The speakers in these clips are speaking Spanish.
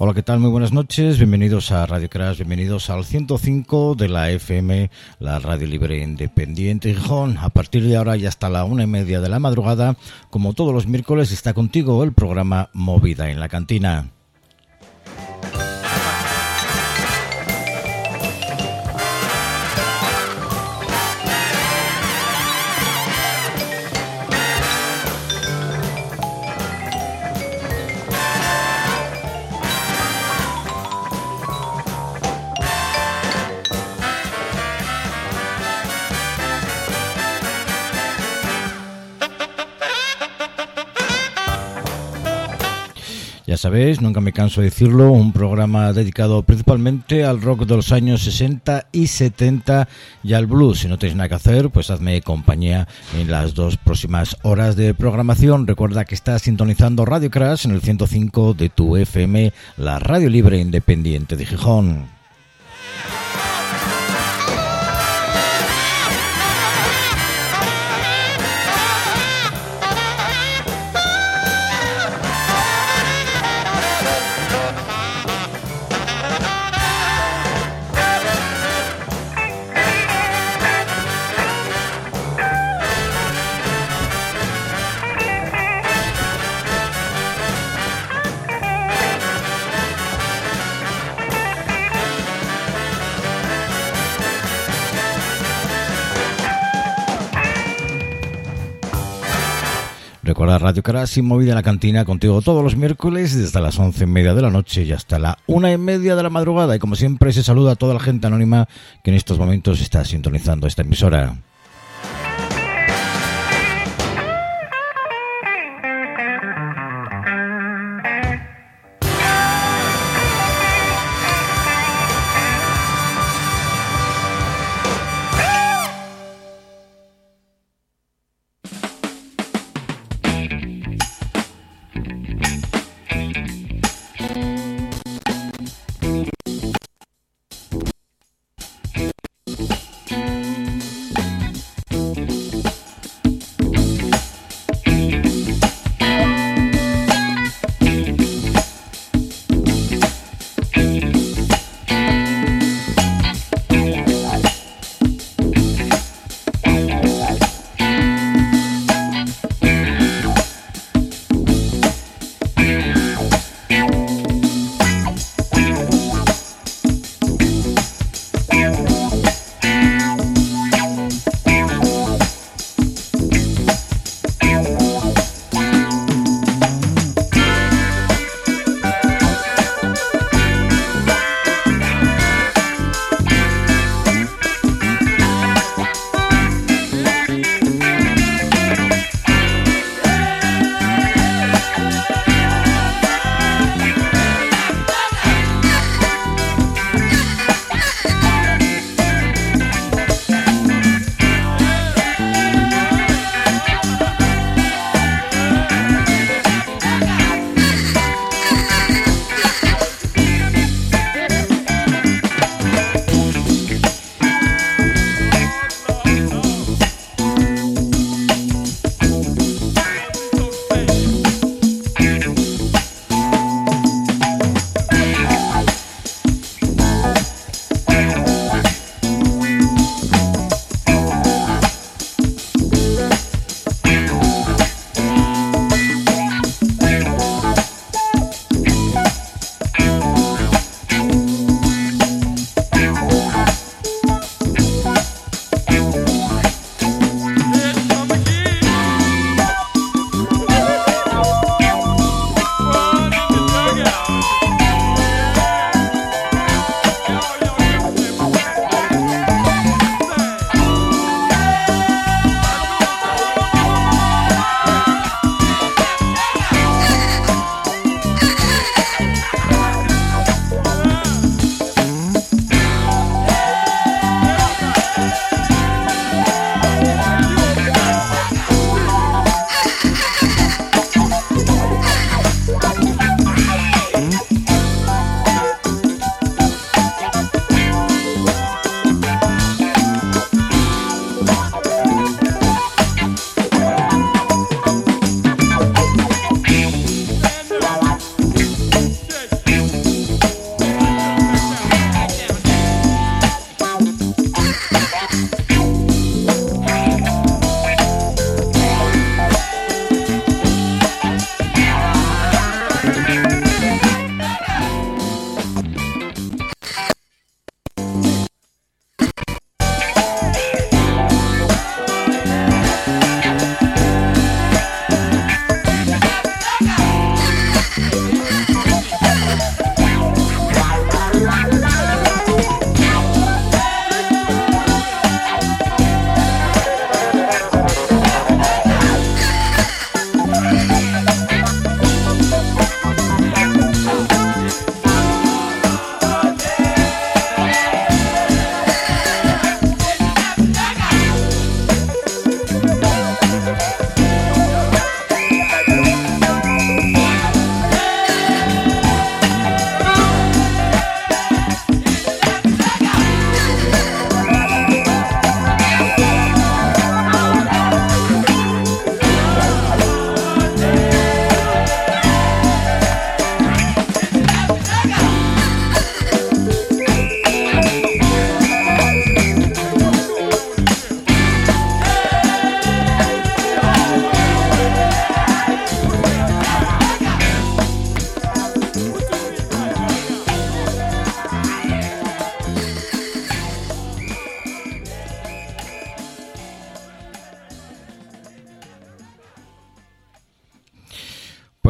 Hola, ¿qué tal? Muy buenas noches, bienvenidos a Radio Crash, bienvenidos al 105 de la FM, la Radio Libre Independiente de Gijón. A partir de ahora y hasta la 1:30 de la madrugada, como todos los miércoles, está contigo el programa Movida en la Cantina. Ya sabéis, nunca me canso de decirlo, un programa dedicado principalmente al rock de los años 60 y 70 y al blues. Si no tenéis nada que hacer, pues hazme compañía en las 2 próximas horas de programación. Recuerda que estás sintonizando Radio Crash en el 105 de tu FM, la Radio Libre Independiente de Gijón. Recuerda Radio Crash y Movida en la Cantina contigo todos los miércoles desde las 11:30 de la noche y hasta la 1:30 de la madrugada. Y como siempre se saluda a toda la gente anónima que en estos momentos está sintonizando esta emisora.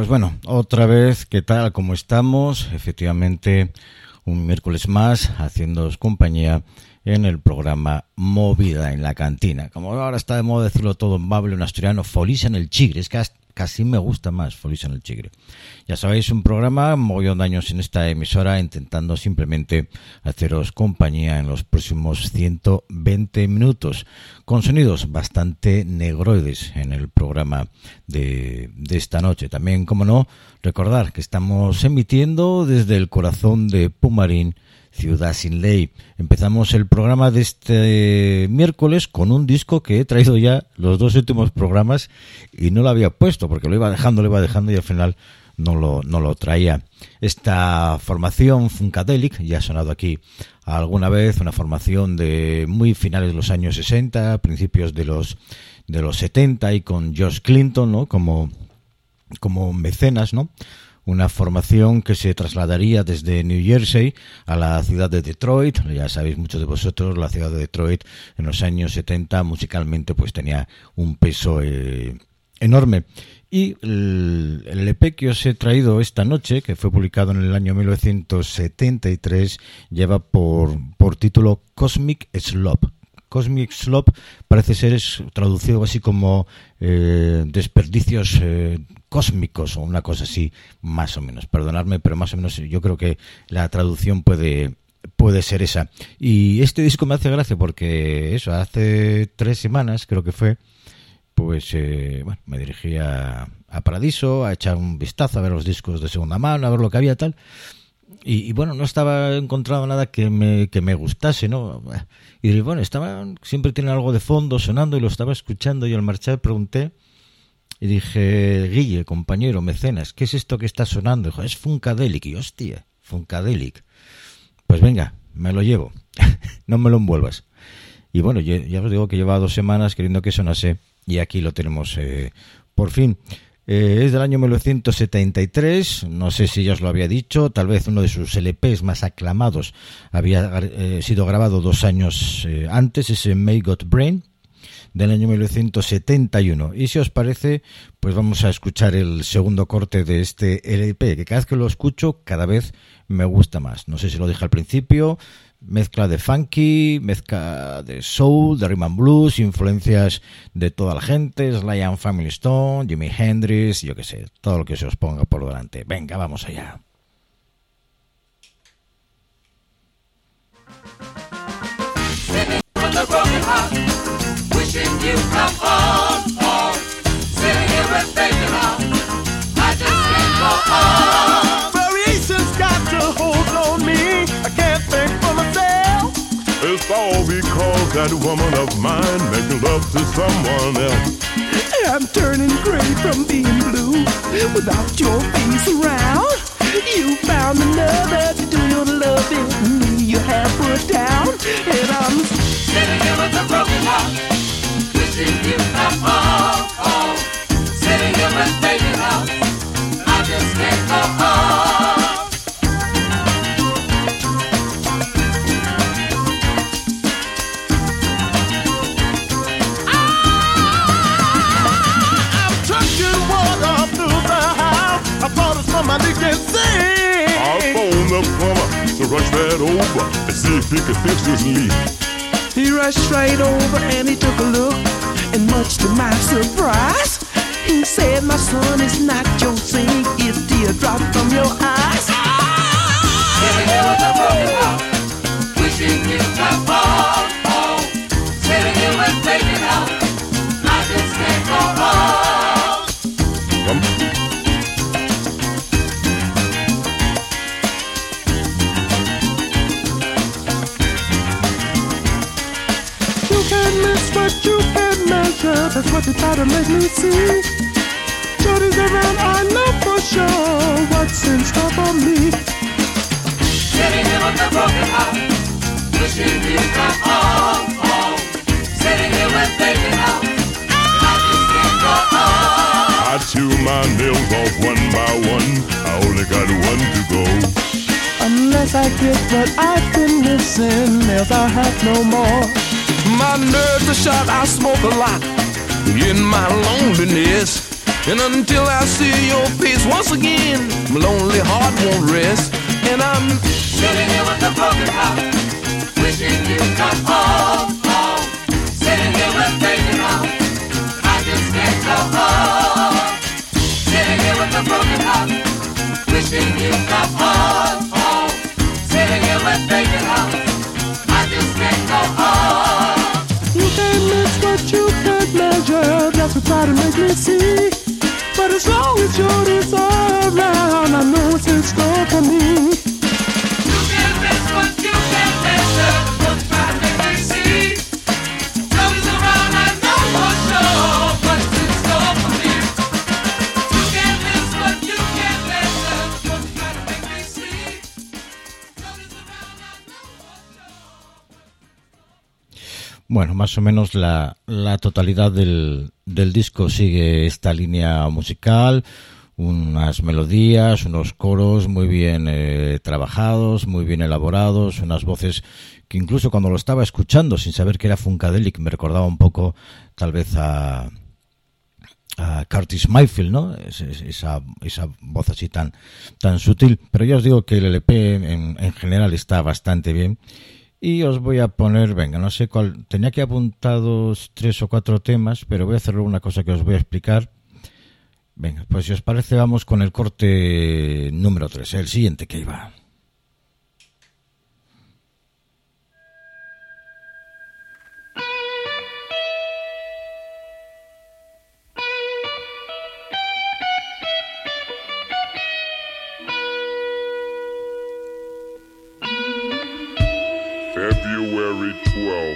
Pues bueno, otra vez, ¿qué tal? ¿Cómo estamos? Efectivamente, un miércoles más, haciéndoos compañía en el programa Movida en la Cantina. Como ahora está de moda decirlo todo en bable, en asturiano, Folies en el Chigre. Es que casi me gusta más Folies en el Chigre. Ya sabéis, un programa, mogollón de años en esta emisora, intentando simplemente haceros compañía en los próximos 120 minutos, con sonidos bastante negroides en el programa de esta noche. También, como no, recordar que estamos emitiendo desde el corazón de Pumarín, Ciudad sin Ley. Empezamos el programa de este miércoles con un disco que he traído ya los dos últimos programas y no lo había puesto porque lo iba dejando y al final no lo traía. Esta formación Funkadelic, ya ha sonado aquí alguna vez, una formación de muy finales de los años 60, principios de los 70, y con George Clinton, ¿no? como mecenas, ¿no? Una formación que se trasladaría desde New Jersey a la ciudad de Detroit. Ya sabéis muchos de vosotros, la ciudad de Detroit en los años 70 musicalmente pues tenía un peso enorme. Y el EP que os he traído esta noche, que fue publicado en el año 1973, lleva por título Cosmic Slop. Cosmic Slop parece ser traducido así como desperdicios cósmicos o una cosa así, más o menos. Perdonadme, pero más o menos yo creo que la traducción puede ser esa. Y este disco me hace gracia porque eso, hace 3 semanas creo que fue, pues me dirigí a Paradiso a echar un vistazo, a ver los discos de segunda mano, a ver lo que había tal. Y bueno, no estaba encontrando nada que me gustase, ¿no? Y bueno, siempre tiene algo de fondo sonando y lo estaba escuchando, y al marchar pregunté y dije: Guille, compañero, mecenas, ¿qué es esto que está sonando? Dijo: es Funkadelic. Y hostia, Funkadelic. Pues venga, me lo llevo. No me lo envuelvas. Y bueno, ya os digo que llevaba 2 semanas queriendo que sonase y aquí lo tenemos por fin. Es del año 1973, no sé si ya os lo había dicho, tal vez uno de sus LPs más aclamados había sido grabado 2 años antes, ese May Got Brain, del año 1971. Y si os parece, pues vamos a escuchar el segundo corte de este LP, que cada vez que lo escucho, cada vez me gusta más. No sé si lo dije al principio, mezcla de funky, mezcla de soul, de rhythm and blues, influencias de toda la gente, Sly and Family Stone, Jimi Hendrix, yo qué sé, todo lo que se os ponga por delante. Venga, vamos allá. It's all because that woman of mine making love to someone else. I'm turning gray from being blue without your face around. You found another to do your loving, you have put down. And I'm sitting here with a broken heart, wishing you come home. Sitting here with baby heart, I just can't go home. Somebody can sing. I'll phone the plumber to rush that over and see if he can fix this leak. He rushed right over and he took a look, and much to my surprise, he said, my son, it's not your sink, it's teardrops from your eyes. Sitting here with a broken heart, wishing you come home. Sitting here with vacant heart, I just can't go home. But you can't measure, that's what they try to make me see. Shorty's around, I know for sure what's in store for me. Sitting here with a broken heart, wishing you come home. Sitting here with vacant heart, I just can't go home. I chew my nails off one by one, I only got one to go. Unless I get what I've been missing, else I'll have no more. My nerves are shot, I smoke a lot in my loneliness. And until I see your face one My lonely heart won't rest, and I'm sitting here with a broken heart, wishing you'd come home, home. Sitting here with baby heart, I just can't go home. Sitting here with a broken heart, wishing you'd come home, home. Sitting here with baby heart, I just can't go home. You can't miss what you can't measure. That's what try to make me see. But as long as you're this around, I know it's in store for me. You can't miss what you can't measure. That's what try to make me see. Love is around, I know for sure what's in store for me. You can't miss what you can't measure. That's what try to make me see. Love is around, I know for sure. Bueno, más o menos la totalidad del disco sigue esta línea musical, unas melodías, unos coros muy bien trabajados, muy bien elaborados, unas voces que incluso cuando lo estaba escuchando sin saber que era Funkadelic me recordaba un poco tal vez a Curtis Mayfield, ¿no? Esa voz así tan sutil, pero ya os digo que el LP en general está bastante bien. Y os voy a poner, venga, no sé cuál, tenía aquí apuntados 3 o 4 temas, pero voy a hacer una cosa que os voy a explicar. Venga, pues si os parece vamos con el corte número 3, el siguiente que iba. February 12th,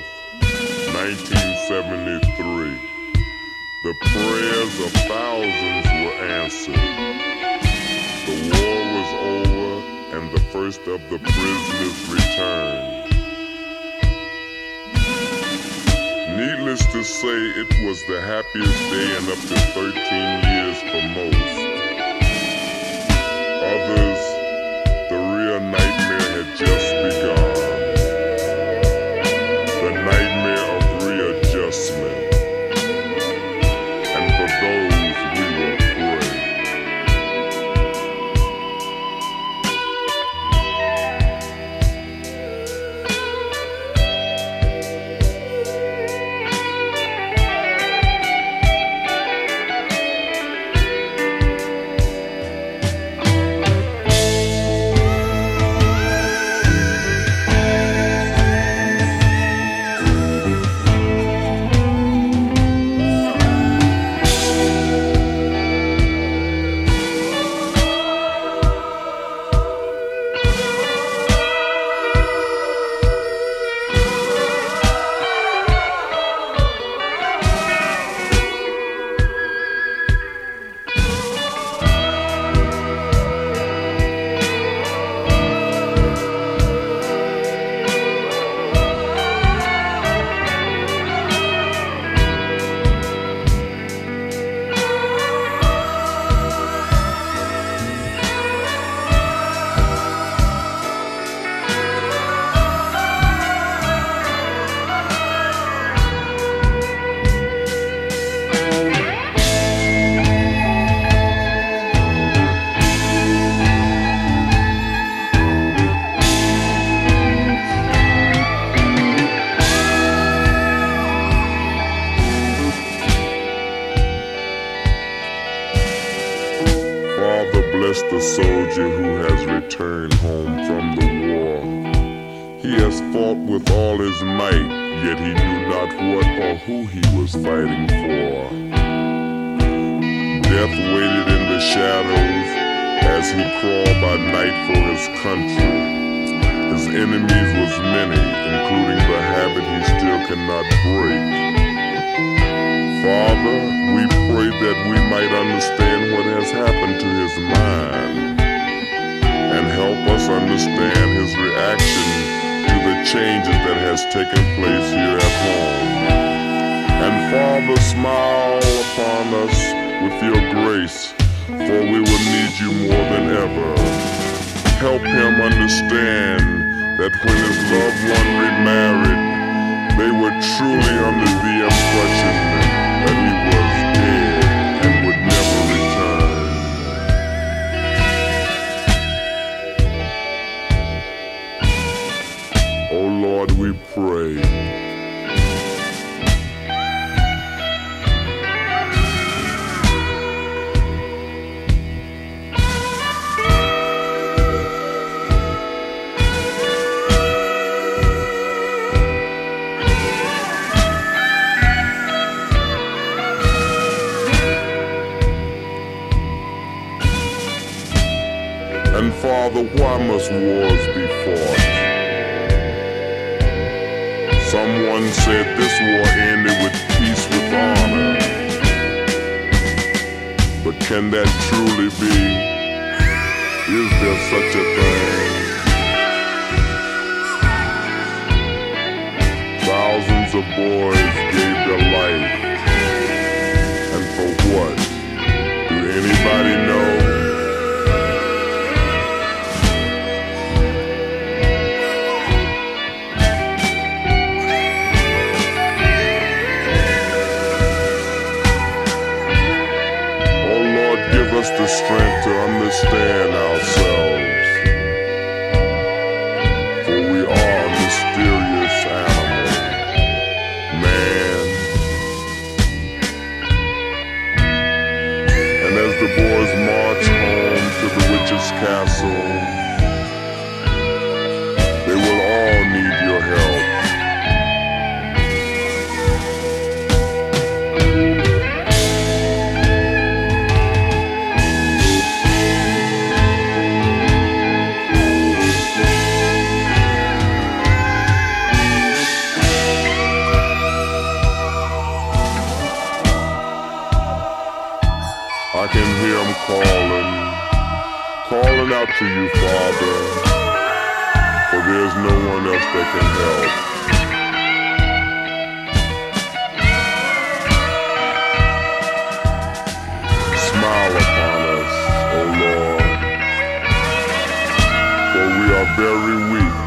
1973. The prayers of thousands were answered. The war was over and the first of the prisoners returned. Needless to say, it was the happiest day in up to 13 years for most. Others, the real nightmare had just begun. The nightmare of readjustment. And for those we will pray. The soldier who has returned home from the war. He has fought with all his might, yet he knew not what or who he was fighting for. Death waited in the shadows as he crawled by night for his country. His enemies was many, including the habit he still cannot break. Father, we pray that we might understand what has happened to his mind and help us understand his reaction to the changes that has taken place here at home. And Father, smile upon us with your grace, for we will need you more than ever. Help him understand that when his loved one remarried, they were truly under the impression that he was dead and would never return. And Father, why must wars be fought? Someone said this war ended with peace with honor. But can that truly be? Is there such a thing? Thousands of boys gave their life. And for what? Do anybody know? The strength to understand ourselves, for we are a mysterious animal, man. And as the boys march home to the witch's castle, they will all need your help. I can hear him calling out to you, Father, for there's no one else that can help. Smile upon us, O Lord, for we are very weak,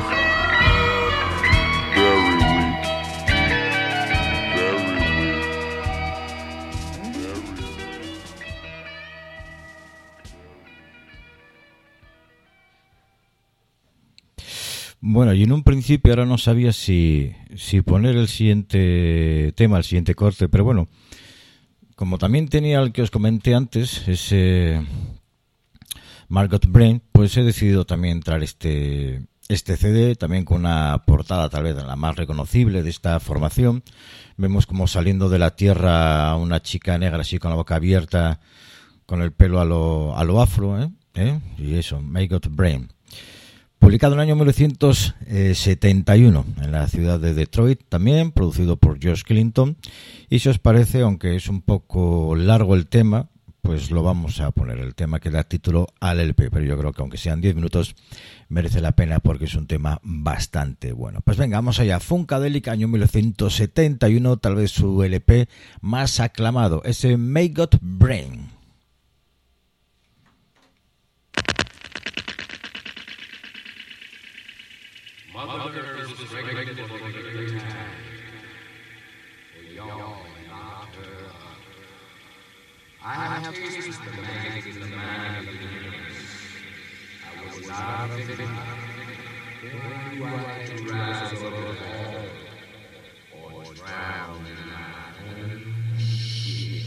very weak, very weak, very weak. Bueno, y en un principio ahora no sabía si poner el siguiente tema, el siguiente corte, pero bueno, como también tenía el que os comenté antes, ese Margot Brain, pues he decidido también entrar este CD, también con una portada tal vez la más reconocible de esta formación. Vemos como saliendo de la tierra una chica negra así con la boca abierta, con el pelo a lo afro, y eso, Margot Brain. Publicado en el año 1971 en la ciudad de Detroit, también producido por George Clinton. Y si os parece, aunque es un poco largo el tema, pues lo vamos a poner, el tema que da título al LP, pero yo creo que aunque sean 10 minutos merece la pena porque es un tema bastante bueno. Pues venga, vamos allá. Funkadelic, año 1971, tal vez su LP más aclamado, ese Margot Brain. Mother Earth is pregnant for the third time. We yawn after her. I have tasted the magic of the man of the universe. I was not a victim. Then you had to rise above it all, or drown in my own shit.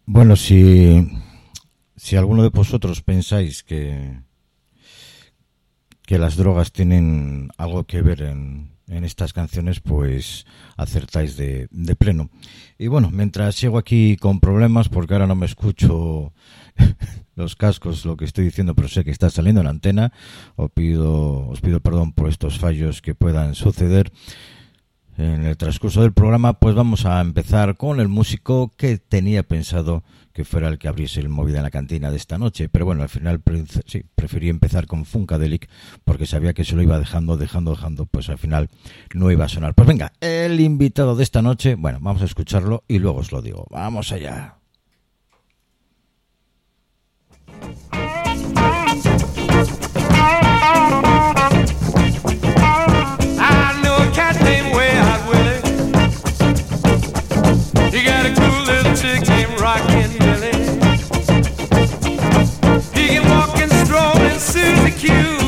Bueno, si alguno de vosotros pensáis que las drogas tienen algo que ver en estas canciones, pues acertáis de pleno. Y bueno, mientras sigo aquí con problemas, porque ahora no me escucho los cascos, lo que estoy diciendo, pero sé que está saliendo en la antena, os pido perdón por estos fallos que puedan suceder en el transcurso del programa. Pues vamos a empezar con el músico que tenía pensado que fuera el que abriese el Movida en la Cantina de esta noche, pero bueno, al final sí, preferí empezar con Funkadelic porque sabía que se lo iba dejando, pues al final no iba a sonar. Pues venga, el invitado de esta noche, bueno, vamos a escucharlo y luego os lo digo. Vamos allá. I know a cat named Warehouse Willie. He got a cool little chick named Rockin' Billy. He can walk and stroll and Susie Q,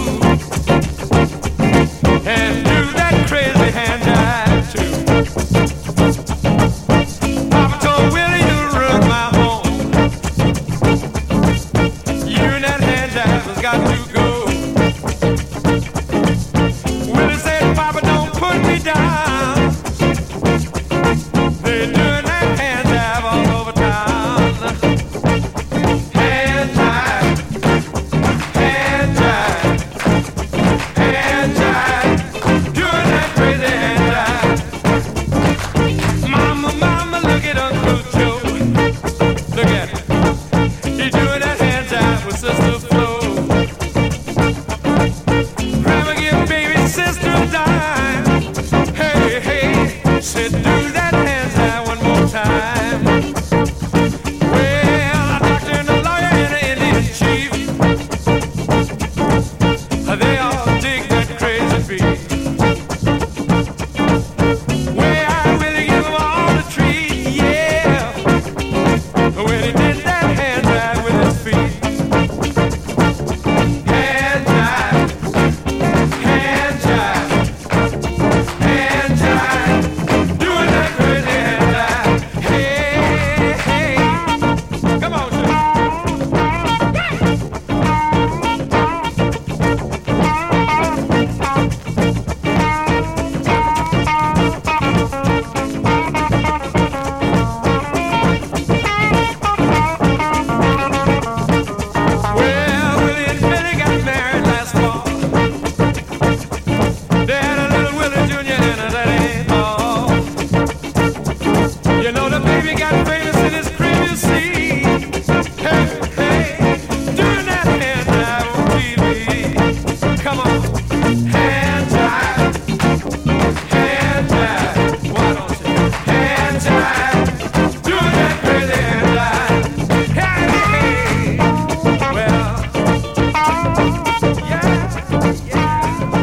and do that crazy hand jive too. Papa told Willie to run my home. You and that hand jive has got to go. Willie said, Papa, don't put me down. They're doing that hand jive all over town. Hand jive, hand jive, hand jive, doing that crazy hand jive. Mama, mama, look at Uncle Joe. Look at him. He's doing that hand jive with Sister Flo. Grandma give baby sister a dime. Hey, hey, said do that hand jive one more time. Well, a doctor and a lawyer and an Indian chief, they all dig that crazy beat. Well, I really give him all the treat, yeah, when he did that hand jive with his feet. Hand jive, hand jive, hand jive, doing that crazy hand jive. Hey, hey, come on, Jim. Well, Willie and Billy got married last fall. They had a little Willie Jr. and a Daddy Paul. You know the baby got famous in his crib, you see. Hey, hey, doing that hand jive on TV. Come on, hand jive, hand jive. Why don't you? Hand jive, doing that crazy hand jive. Hey, hey, well, yeah, yeah.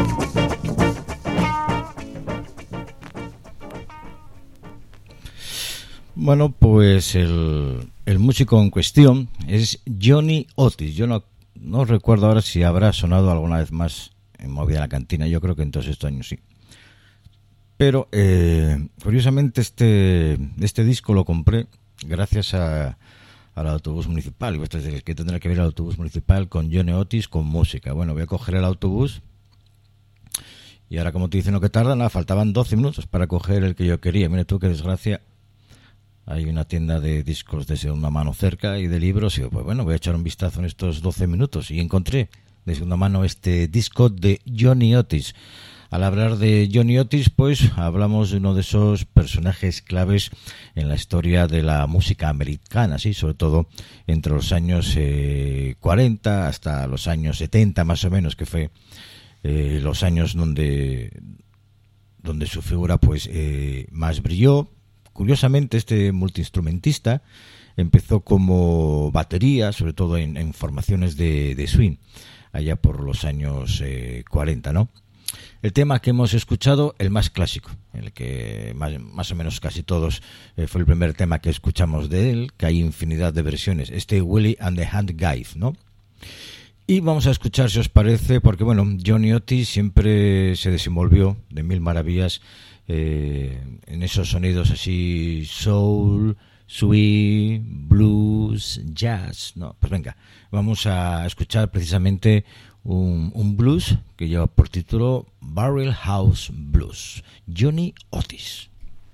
Bueno, pues el músico en cuestión es Johnny Otis. Yo no recuerdo ahora si habrá sonado alguna vez más en Movida en la Cantina. Yo creo que en todos estos años sí. Pero curiosamente este disco lo compré gracias al autobús municipal. Y vosotros diréis que tendrá que ver el autobús municipal con Johnny Otis con música. Bueno, voy a coger el autobús y ahora, como te dicen lo que tarda, nada, faltaban 12 minutos para coger el que yo quería. Mira tú qué desgracia. Hay una tienda de discos de segunda mano cerca y de libros, y pues bueno, voy a echar un vistazo en estos 12 minutos y encontré de segunda mano este disco de Johnny Otis. Al hablar de Johnny Otis, pues hablamos de uno de esos personajes claves en la historia de la música americana, sí, sobre todo entre los años 40 hasta los años 70 más o menos, que fue los años donde su figura pues más brilló. Curiosamente, este multiinstrumentista empezó como batería, sobre todo en formaciones de swing, allá por los años 40, ¿no? El tema que hemos escuchado, el más clásico, el que más o menos casi todos fue el primer tema que escuchamos de él, que hay infinidad de versiones, este Willie and the Hand Jive, ¿no? Y vamos a escuchar, si os parece, porque bueno, Johnny Otis siempre se desenvolvió de mil maravillas en esos sonidos así soul, swing, blues, blues, jazz. No, pues venga, vamos a escuchar precisamente un blues que lleva por título Barrel House Blues, Johnny Otis.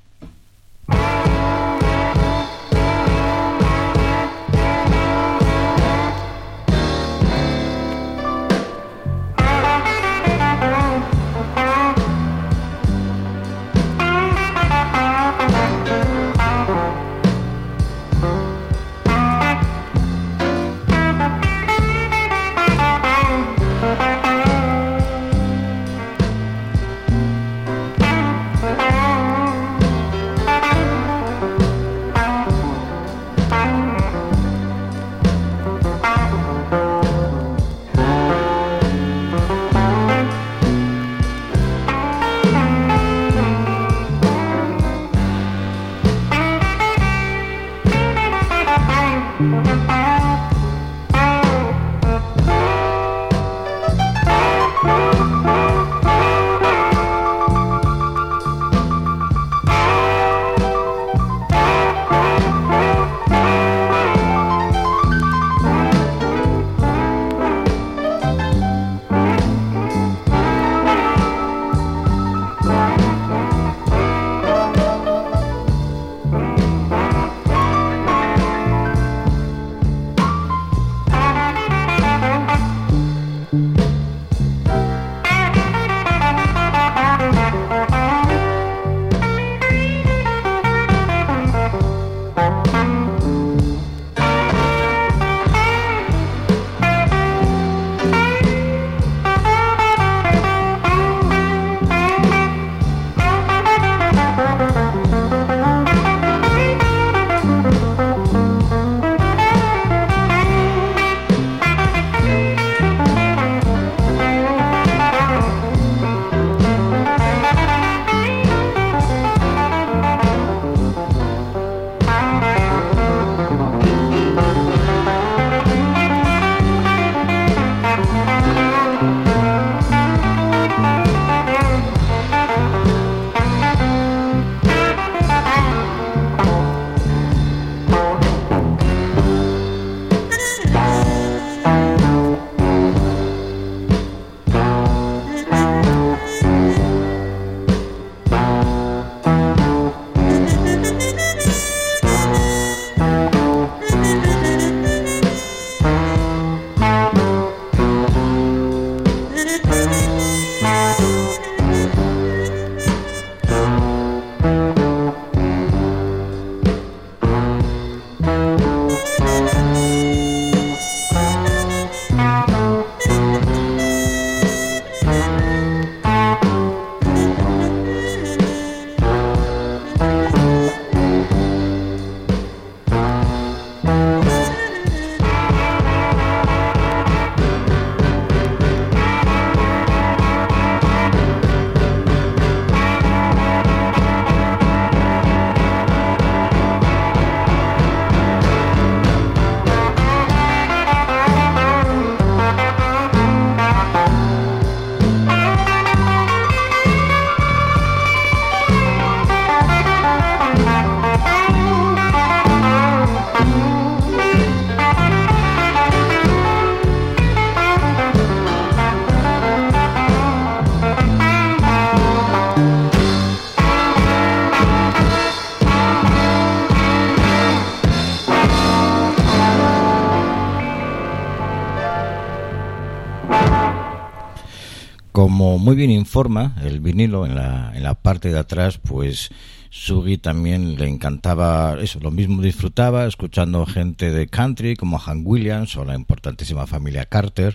Como muy bien informa el vinilo en la parte de atrás, pues Sugi también le encantaba eso, lo mismo disfrutaba escuchando gente de country como Hank Williams o la importantísima familia Carter,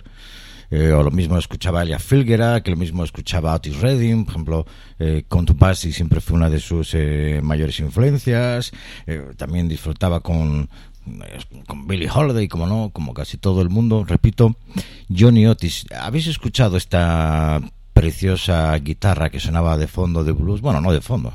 o lo mismo escuchaba Ella Fitzgerald, que lo mismo escuchaba Otis Redding, por ejemplo. Count Basie siempre fue una de sus mayores influencias. También disfrutaba con Billie Holiday, como no, como casi todo el mundo. Repito, Johnny Otis. ¿Habéis escuchado esta preciosa guitarra que sonaba de fondo de blues? Bueno, no de fondo,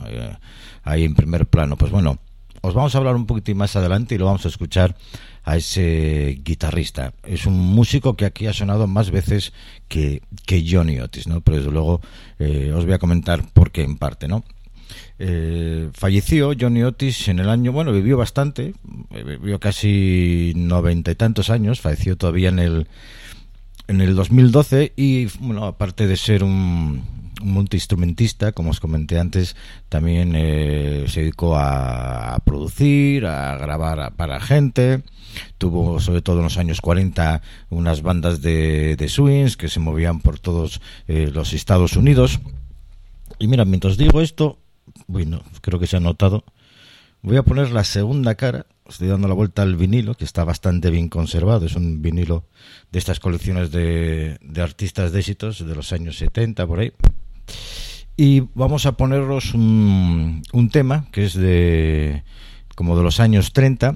ahí en primer plano. Pues bueno, os vamos a hablar un poquitín más adelante y lo vamos a escuchar a ese guitarrista. Es un músico que aquí ha sonado más veces que Johnny Otis, ¿no? Pero desde luego os voy a comentar por qué en parte, ¿no? falleció Johnny Otis en el año, bueno, vivió bastante, vivió casi 90 y tantos años, falleció todavía en el 2012 y, bueno, aparte de ser un multiinstrumentista, como os comenté antes, también se dedicó a producir, a grabar para gente. Tuvo, sobre todo en los años 40, unas bandas de swings que se movían por todos los Estados Unidos. Y mira, mientras digo esto, bueno, creo que se ha notado, voy a poner la segunda cara. Estoy dando la vuelta al vinilo, que está bastante bien conservado. Es un vinilo de estas colecciones de artistas de éxitos de los años 70, por ahí. Y vamos a poneros un tema que es como de los años 30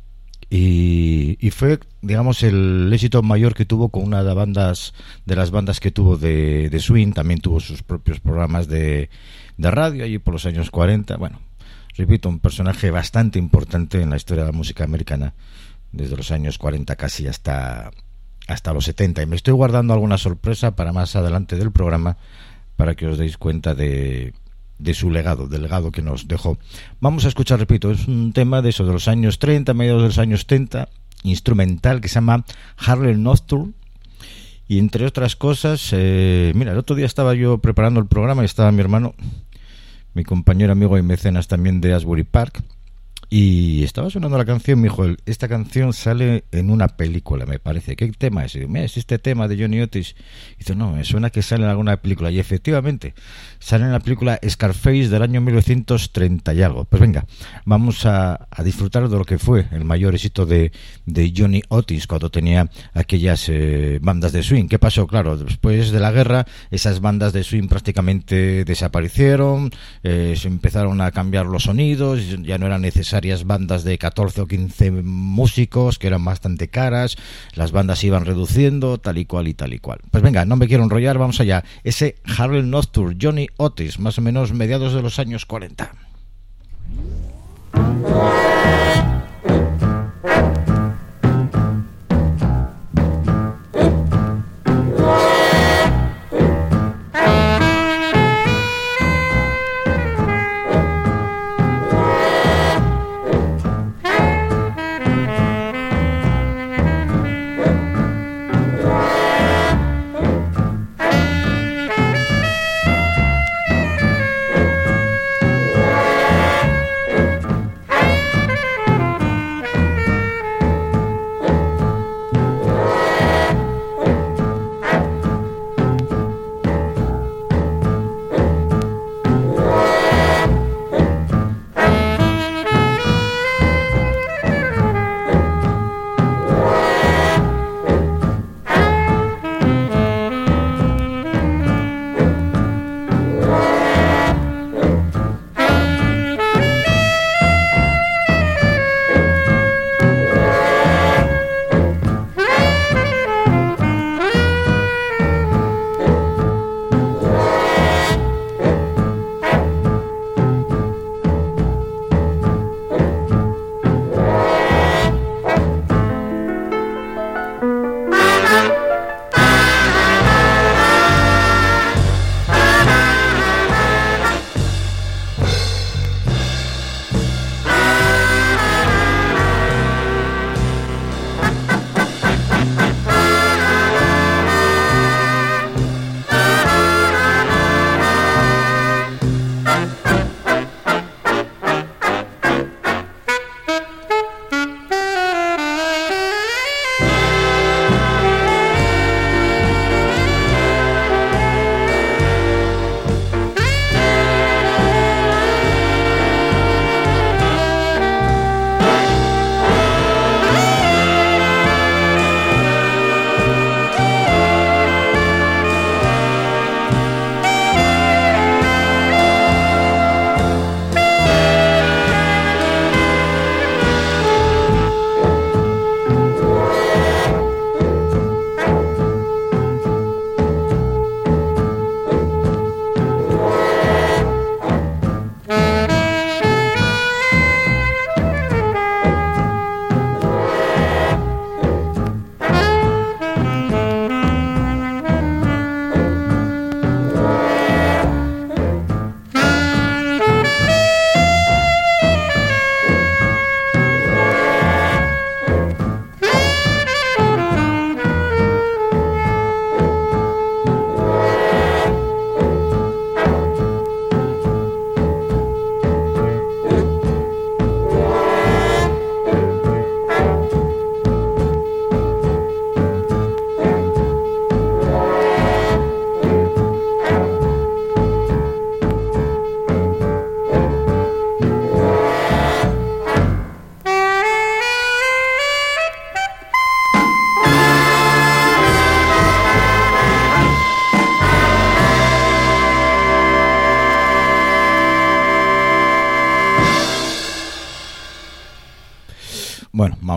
y fue, digamos, el éxito mayor que tuvo con una de las bandas que tuvo de swing. También tuvo sus propios programas de radio allí por los años 40. Bueno, repito, un personaje bastante importante en la historia de la música americana desde los años 40 casi hasta los 70. Y me estoy guardando alguna sorpresa para más adelante del programa, para que os deis cuenta de su legado, del legado que nos dejó. Vamos a escuchar, repito, es un tema de los años 30, mediados de los años 30, instrumental, que se llama Harlem Nocturne. Y entre otras cosas, mira, el otro día estaba yo preparando el programa y estaba mi hermano, mi compañero, amigo y mecenas también de Asbury Park, y estaba sonando la canción. Me dijo, esta canción sale en una película, me parece. ¿Qué tema es? Y digo, mira, es este tema de Johnny Otis. Y dice, no, me suena que sale en alguna película. Y efectivamente, sale en la película Scarface del año 1930 y algo. Pues venga, vamos a disfrutar de lo que fue el mayor éxito de Johnny Otis cuando tenía aquellas bandas de swing. ¿Qué pasó? Claro, después de la guerra, esas bandas de swing prácticamente desaparecieron, se empezaron a cambiar los sonidos, ya no eran necesarias bandas de 14 o 15 músicos, que eran bastante caras, las bandas se iban reduciendo, tal y cual y tal y cual. Pues venga, no me quiero enrollar, vamos allá. Ese Harlem Nocturne, Johnny Otis, más o menos mediados de los años 40.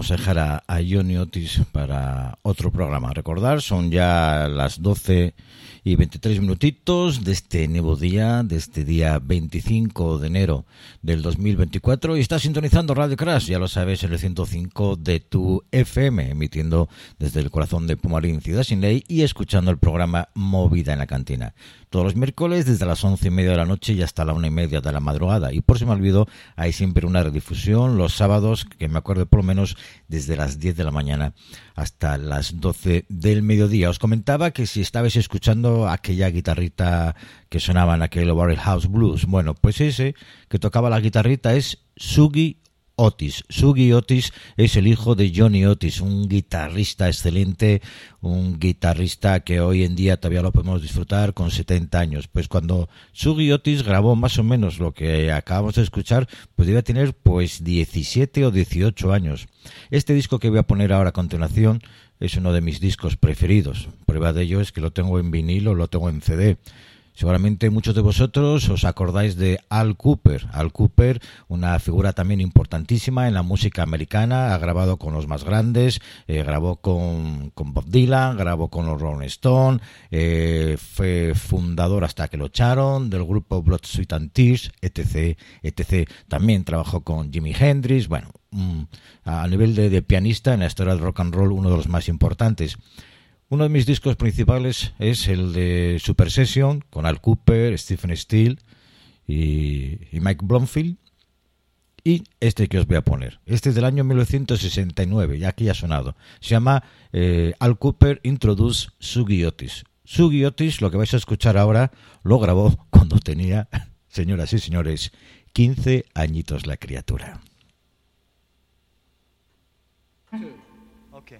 vamos a dejar a Johnny Otis para otro programa. Recordar, son ya las 12 y 23 minutitos de este nuevo día, de este día 25 de enero del 2024, y está sintonizando Radio Crash, ya lo sabes, en el 105 de tu FM, emitiendo desde el corazón de Pumarín, Ciudad Sin Ley, y escuchando el programa Movida en la Cantina. Todos los miércoles desde las 11:30 de la noche y hasta la 1:30 de la madrugada. Y por si me olvido, hay siempre una redifusión los sábados, que me acuerdo por lo menos desde las 10 de la mañana hasta las 12 del mediodía. Os comentaba que si estabais escuchando aquella guitarrita que sonaba en aquel Barrel House Blues, bueno, pues ese que tocaba la guitarrita es Shuggie Otis. Shuggie Otis es el hijo de Johnny Otis, un guitarrista excelente, un guitarrista que hoy en día todavía lo podemos disfrutar con 70 años. Pues cuando Shuggie Otis grabó más o menos lo que acabamos de escuchar, pues debía tener pues 17 o 18 años. Este disco que voy a poner ahora a continuación es uno de mis discos preferidos. Prueba de ello es que lo tengo en vinilo, lo tengo en CD. Seguramente muchos de vosotros os acordáis de Al Kooper. Al Kooper, una figura también importantísima en la música americana, ha grabado con los más grandes, grabó con Bob Dylan, grabó con los Rolling Stones, fue fundador hasta que lo echaron del grupo Blood, Sweat and Tears, etc., etc. También trabajó con Jimi Hendrix, bueno, a nivel de pianista en la historia del rock and roll, uno de los más importantes. Uno de mis discos principales es el de Super Session, con Al Kooper, Stephen Steele y Mike Bloomfield. Y este que os voy a poner. Este es del año 1969, ya que ya ha sonado. Se llama Al Kooper Introduce Shuggie Otis. Shuggie Otis, lo que vais a escuchar ahora, lo grabó cuando tenía, señoras y señores, 15 añitos la criatura. Okay.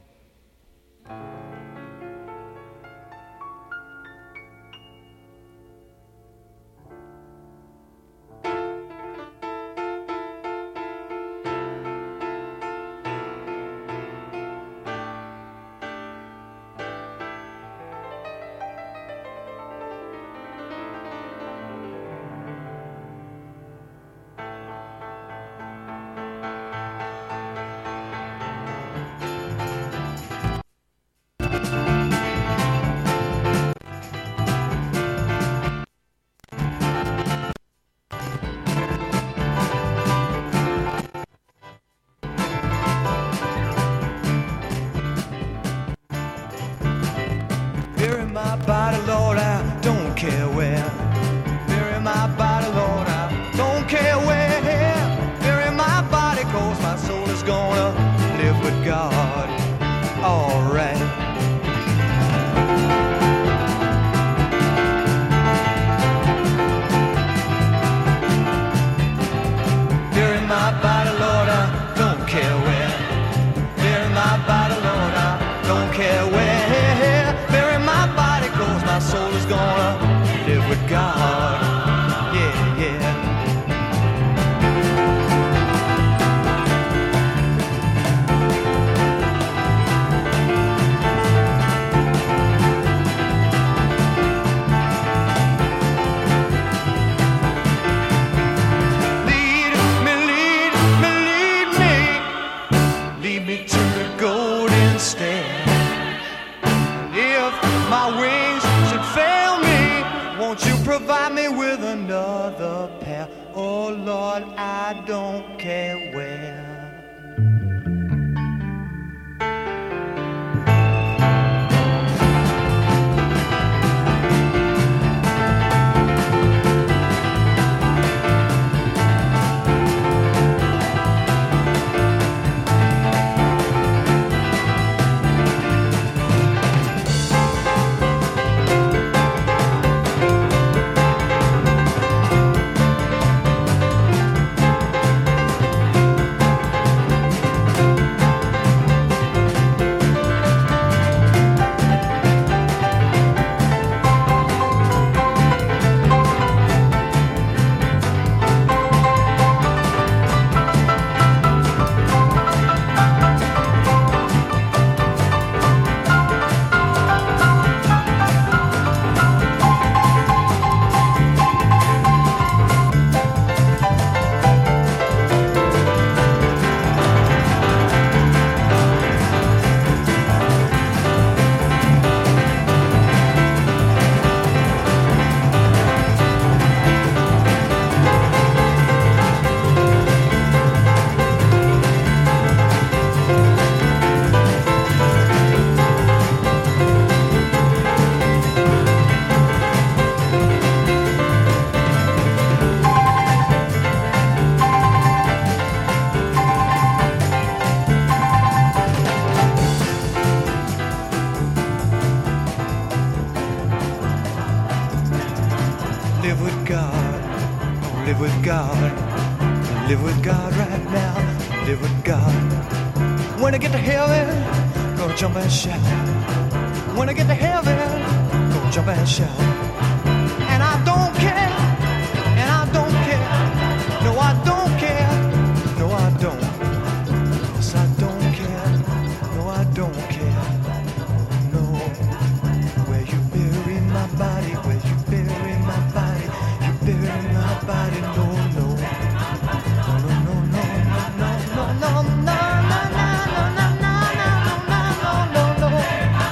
with God. Live with God right now. Live with God. When I get to heaven, gonna jump and shout. When I get to heaven, gonna jump and shout. And I don't care. And I don't care. No, I don't care. No, I don't. Yes, I don't care. No, I don't care. No. Where you bury my body, where you bury my body, you bury my body. No, no. No, no, no, no, no, no, no, no, no, no, no, no, no, no, no, no.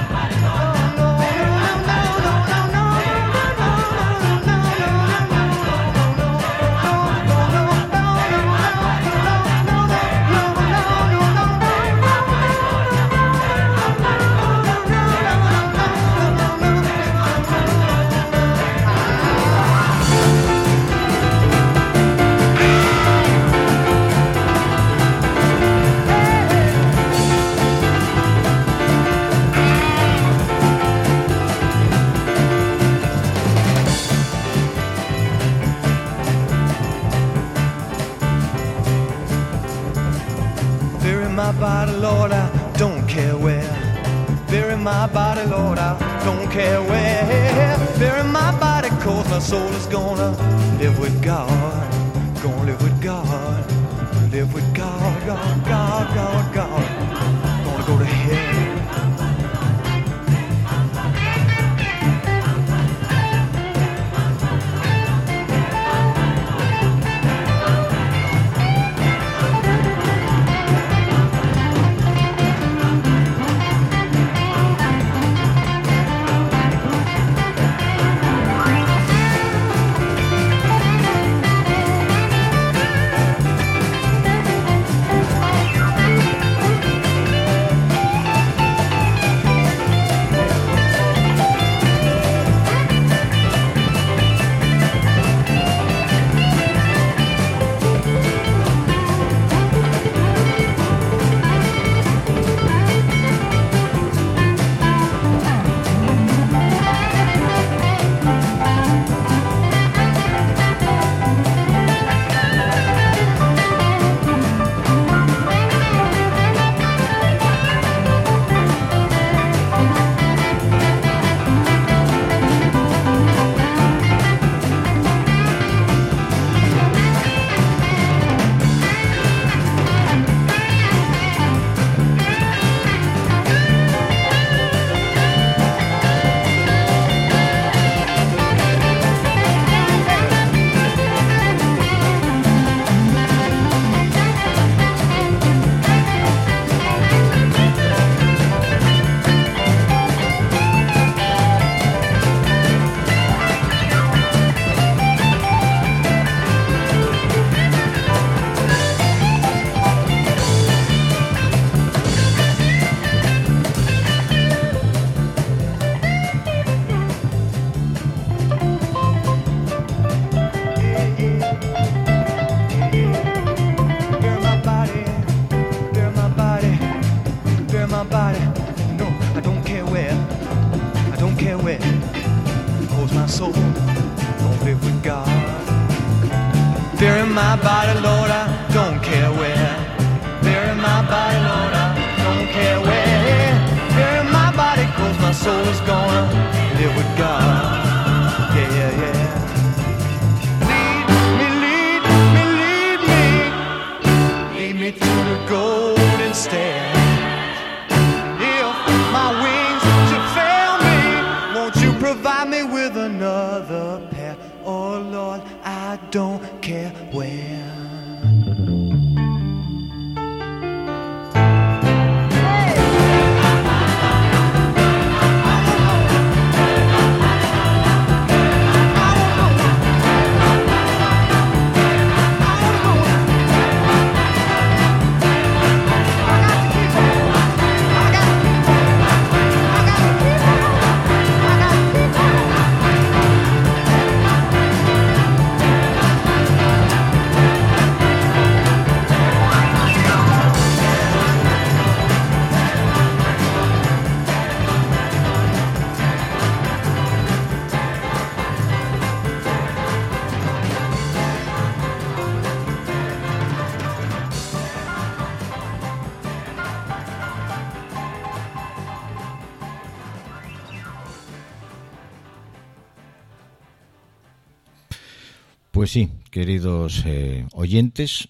My body, Lord, I don't care where. Bury my body, Lord, I don't care where. Bury my body, 'cause my soul is gonna live with God. Gonna live with God. Live with God, God, God, God, God. Gonna go to heaven. Bury my body, Lord, I don't care where. Bury my body, Lord, I don't care where. Bury my body, 'cause my soul is gonna live with God. Yeah, yeah, yeah. Lead me, lead me, lead me. Lead me to the golden stair. If my wings should fail me, won't you provide me with another pair? Oh, Lord, I don't care where. Pues sí, queridos oyentes,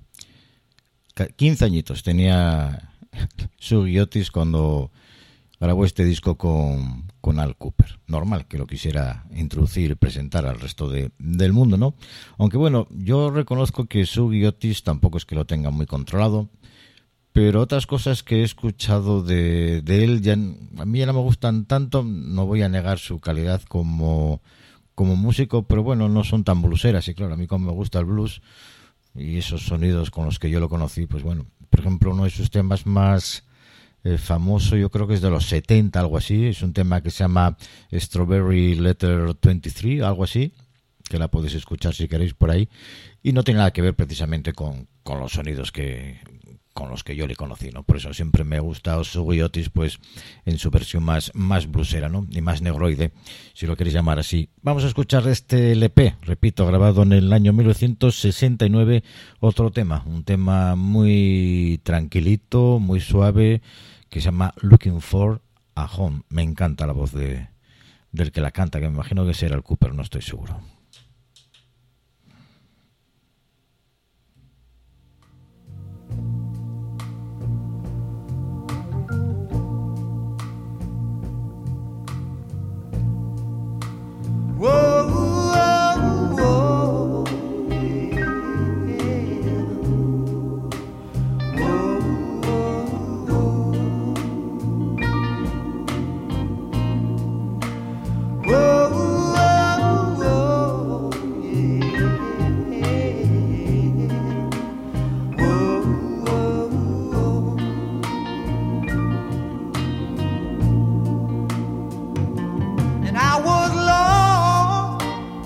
15 añitos tenía Shuggie Otis cuando grabó este disco con Al Kooper. Normal que lo quisiera introducir y presentar al resto del mundo, ¿no? Aunque bueno, yo reconozco que Shuggie Otis tampoco es que lo tenga muy controlado, pero otras cosas que he escuchado de él ya, a mí ya no me gustan tanto. No voy a negar su calidad como músico, pero bueno, no son tan blueseras. Y claro, a mí como me gusta el blues y esos sonidos con los que yo lo conocí, pues bueno, por ejemplo, uno de sus temas más famoso, yo creo que es de los 70, algo así, es un tema que se llama Strawberry Letter 23, algo así, que la podéis escuchar si queréis por ahí, y no tiene nada que ver precisamente con los sonidos con los que yo le conocí, ¿no? Por eso siempre me gusta Shuggie Otis, pues en su versión más bluesera, ¿no? Y más negroide, si lo queréis llamar así. Vamos a escuchar este LP, repito, grabado en el año 1969, otro tema, un tema muy tranquilito, muy suave, que se llama Looking for a Home. Me encanta la voz del que la canta, que me imagino que será el Cooper, no estoy seguro. Whoa, whoa, whoa, yeah. Whoa, whoa, whoa. Whoa, whoa, yeah. Whoa, whoa. And I was lost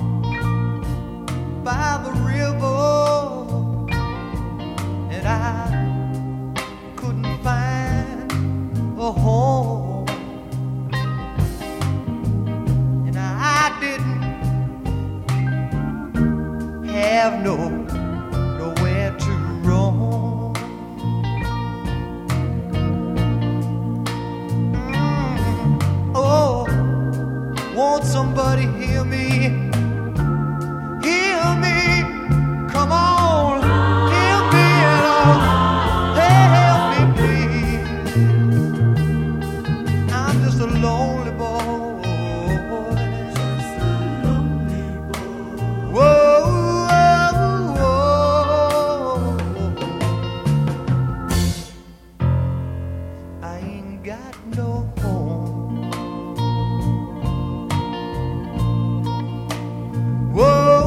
by the river, and I couldn't find a home, and I didn't have nowhere to roam. Oh, won't somebody hear me? Hear me, come on, hear me, help me please. I'm just a lonely boy. Whoa, whoa, whoa. I ain't got no home. Whoa.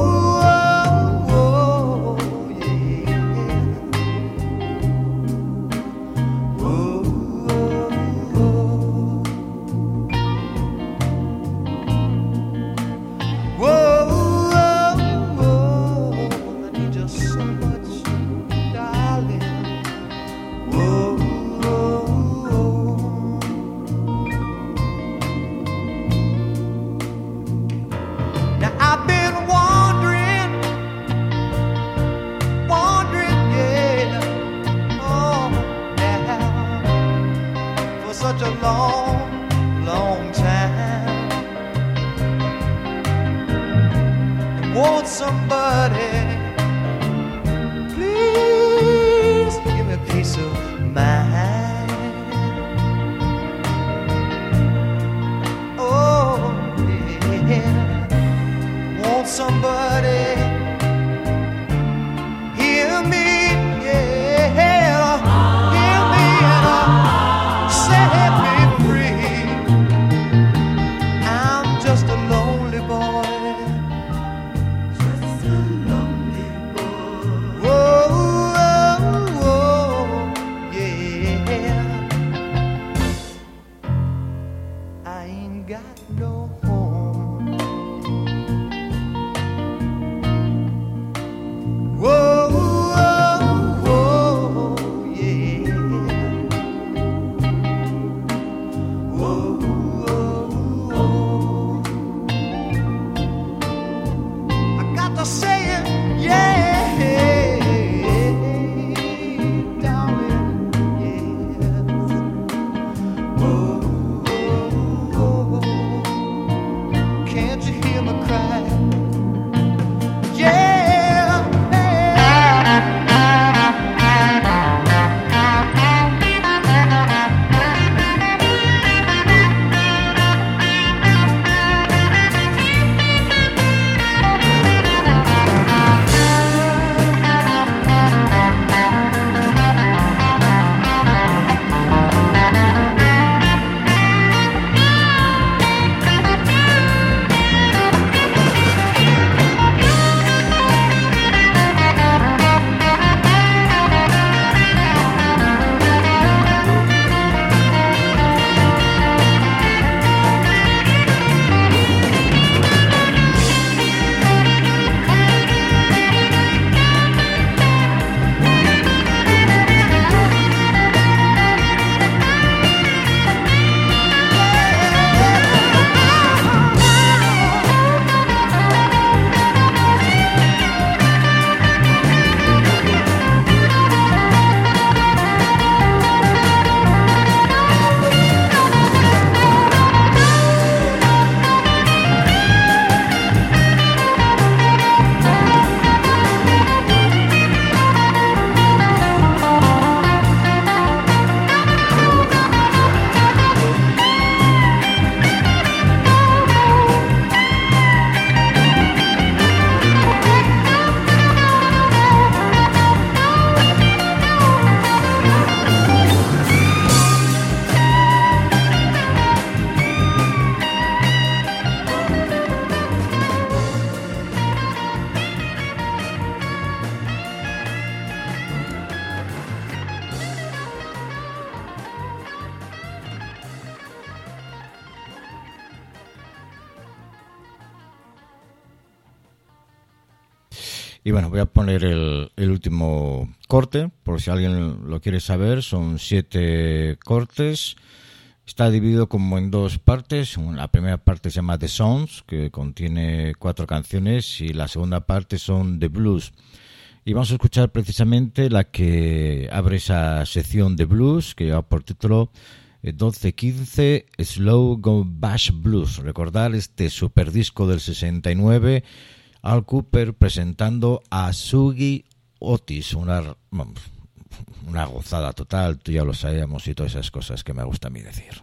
Y bueno, voy a poner el último corte, por si alguien lo quiere saber. Son 7 cortes. Está dividido como en 2 partes. La primera parte se llama The Songs, que contiene 4 canciones, y la segunda parte son The Blues. Y vamos a escuchar precisamente la que abre esa sección de blues, que lleva por título 1215 Slow Go Bash Blues. Recordar este superdisco del 69, Al Kooper presentando a Ziggy Otis, una gozada total, tú ya lo sabíamos, y todas esas cosas que me gusta a mí decir.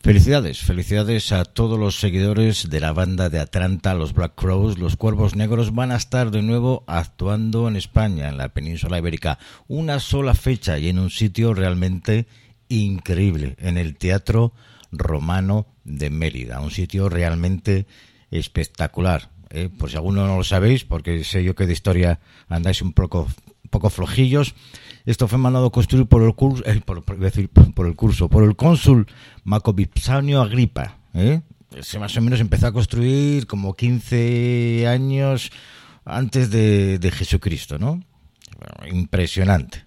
Felicidades a todos los seguidores de la banda de Atlanta, los Black Crowes. Los Cuervos Negros van a estar de nuevo actuando en España, en la península ibérica. Una sola fecha y en un sitio realmente increíble, en el Teatro Romano de Mérida. Un sitio realmente espectacular. Por si alguno no lo sabéis, porque sé yo que de historia andáis un poco flojillos. Esto fue mandado construir por el cónsul Macovipsanio Agripa. Se más o menos empezó a construir como 15 años antes de Jesucristo, ¿no? Impresionante.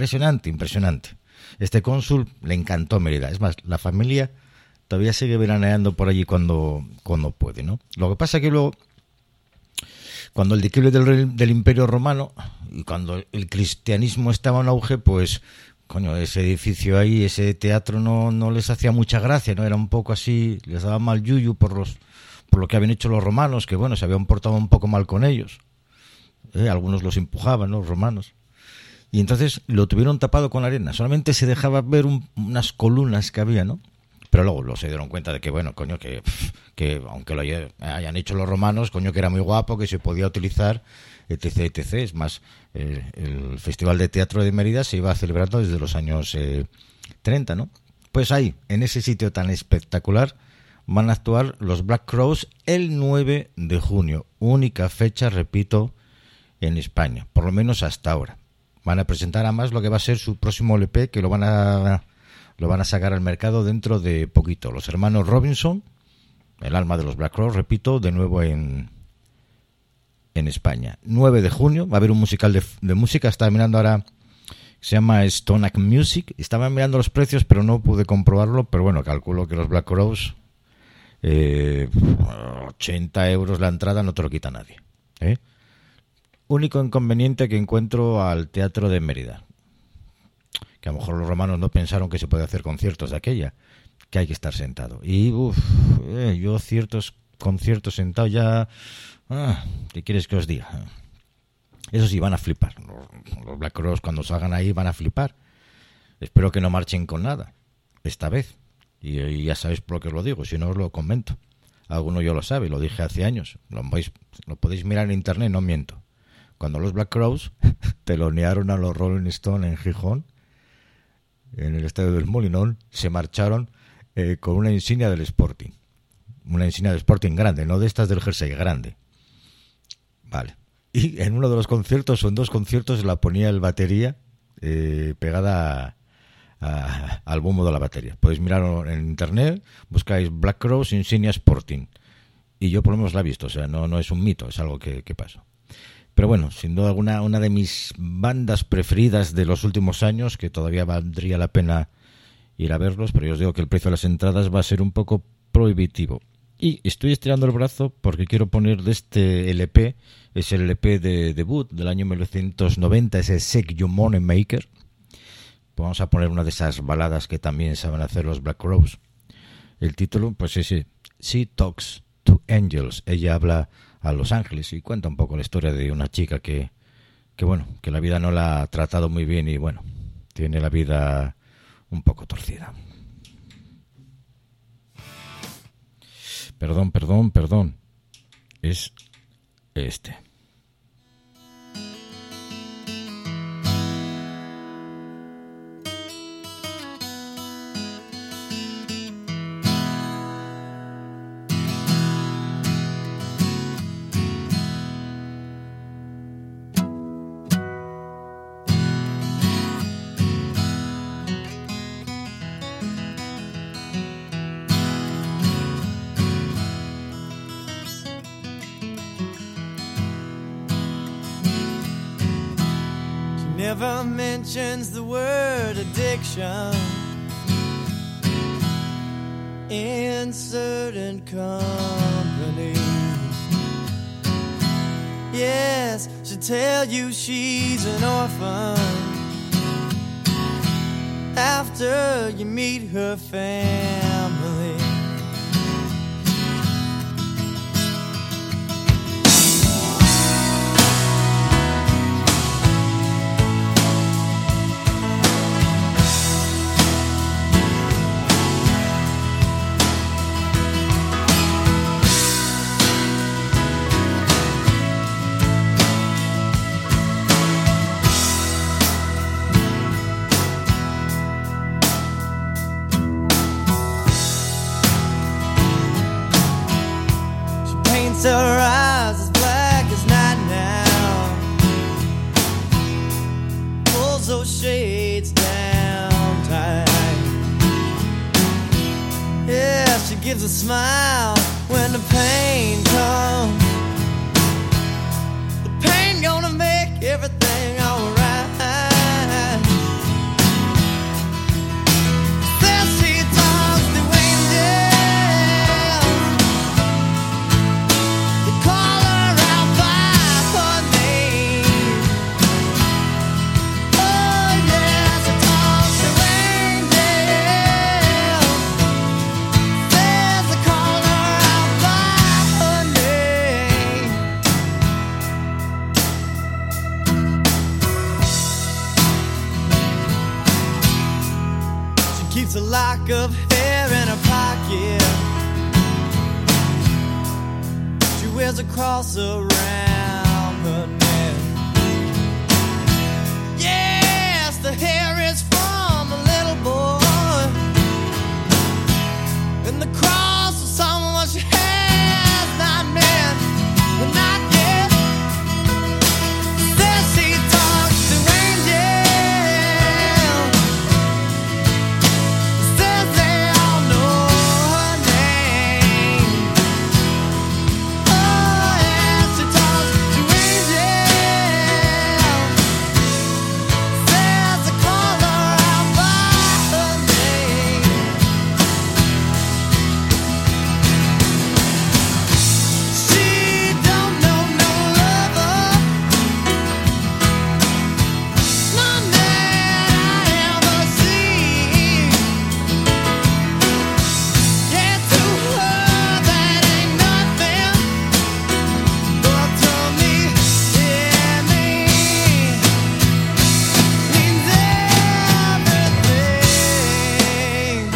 Este cónsul le encantó Mérida. Es más, la familia todavía sigue veraneando por allí cuando puede, ¿no? Lo que pasa que luego, cuando el declive del Imperio Romano y cuando el cristianismo estaba en auge, pues, coño, ese edificio ahí, ese teatro no les hacía mucha gracia, ¿no? Era un poco así, les daba mal yuyu por lo que habían hecho los romanos, que bueno, se habían portado un poco mal con ellos. Algunos los empujaban, ¿no? Los romanos. Y entonces lo tuvieron tapado con arena. Solamente se dejaba ver unas columnas que había, ¿no? Pero luego se dieron cuenta de que, bueno, coño, que aunque lo hayan hecho los romanos, coño, que era muy guapo, que se podía utilizar, etc. Es más, el Festival de Teatro de Mérida se iba celebrando desde los años 30, ¿no? Pues ahí, en ese sitio tan espectacular, van a actuar los Black Crowes el 9 de junio. Única fecha, repito, en España, por lo menos hasta ahora. Van a presentar además lo que va a ser su próximo LP, que lo van a sacar al mercado dentro de poquito. Los hermanos Robinson, el alma de los Black Crowes, repito, de nuevo en España. 9 de junio va a haber un musical de música. Estaba mirando ahora, se llama Stonac Music. Estaba mirando los precios, pero no pude comprobarlo. Pero bueno, calculo que los Black Crowes, 80 euros la entrada, no te lo quita nadie. Único inconveniente que encuentro al Teatro de Mérida, que a lo mejor los romanos no pensaron que se podía hacer conciertos de aquella, que hay que estar sentado. Y yo ciertos conciertos sentado ya, ¿qué quieres que os diga? Eso sí, van a flipar. Los Black Crowes cuando salgan ahí van a flipar. Espero que no marchen con nada esta vez. Y ya sabéis por qué os lo digo, si no os lo comento. Alguno ya lo sabe, lo dije hace años. Lo podéis mirar en internet, no miento. Cuando los Black Crowes telonearon a los Rolling Stones en Gijón, en el estadio del Molinón, se marcharon con una insignia del Sporting. Una insignia del Sporting grande, no de estas del jersey, grande. Vale. Y en uno de los conciertos, o en dos conciertos, la ponía el batería pegada al bombo de la batería. Podéis mirarlo en internet, buscáis Black Crowes insignia Sporting. Y yo por lo menos la he visto, o sea, no es un mito, es algo que pasó. Pero bueno, sin duda alguna, una de mis bandas preferidas de los últimos años, que todavía valdría la pena ir a verlos, pero yo os digo que el precio de las entradas va a ser un poco prohibitivo. Y estoy estirando el brazo porque quiero poner de este LP, es el LP de debut del año 1990, ese Shake Your Money Maker. Pues vamos a poner una de esas baladas que también saben hacer los Black Crowes. El título, pues es She Talks to Angels. Ella habla a los ángeles y cuenta un poco la historia de una chica que bueno, que la vida no la ha tratado muy bien y bueno, tiene la vida un poco torcida. Perdón. Es este. Never mentions the word addiction in certain company. Yes, she'll tell you she's an orphan after you meet her family. her eyes as black as night now. Pulls those shades down tight. Yeah, she gives a smile when the pain comes. The pain gonna make everything alright. Says she talks to angels. They call her out by her name. Oh yeah, she talks to angels. Says they call her out by her name. She keeps a lock of hair in her pocket. She wears a cross around her neck. Yes, the hair is from a little boy, and the cross is someone she has not met, but not yet. Says she talks to angels. Says they all know her name. Oh yeah, she talks to angels. Says they call her out by her name. She don't know no lover, none that I ever seen. Yeah, to her that ain't nothing, but to me it means everything.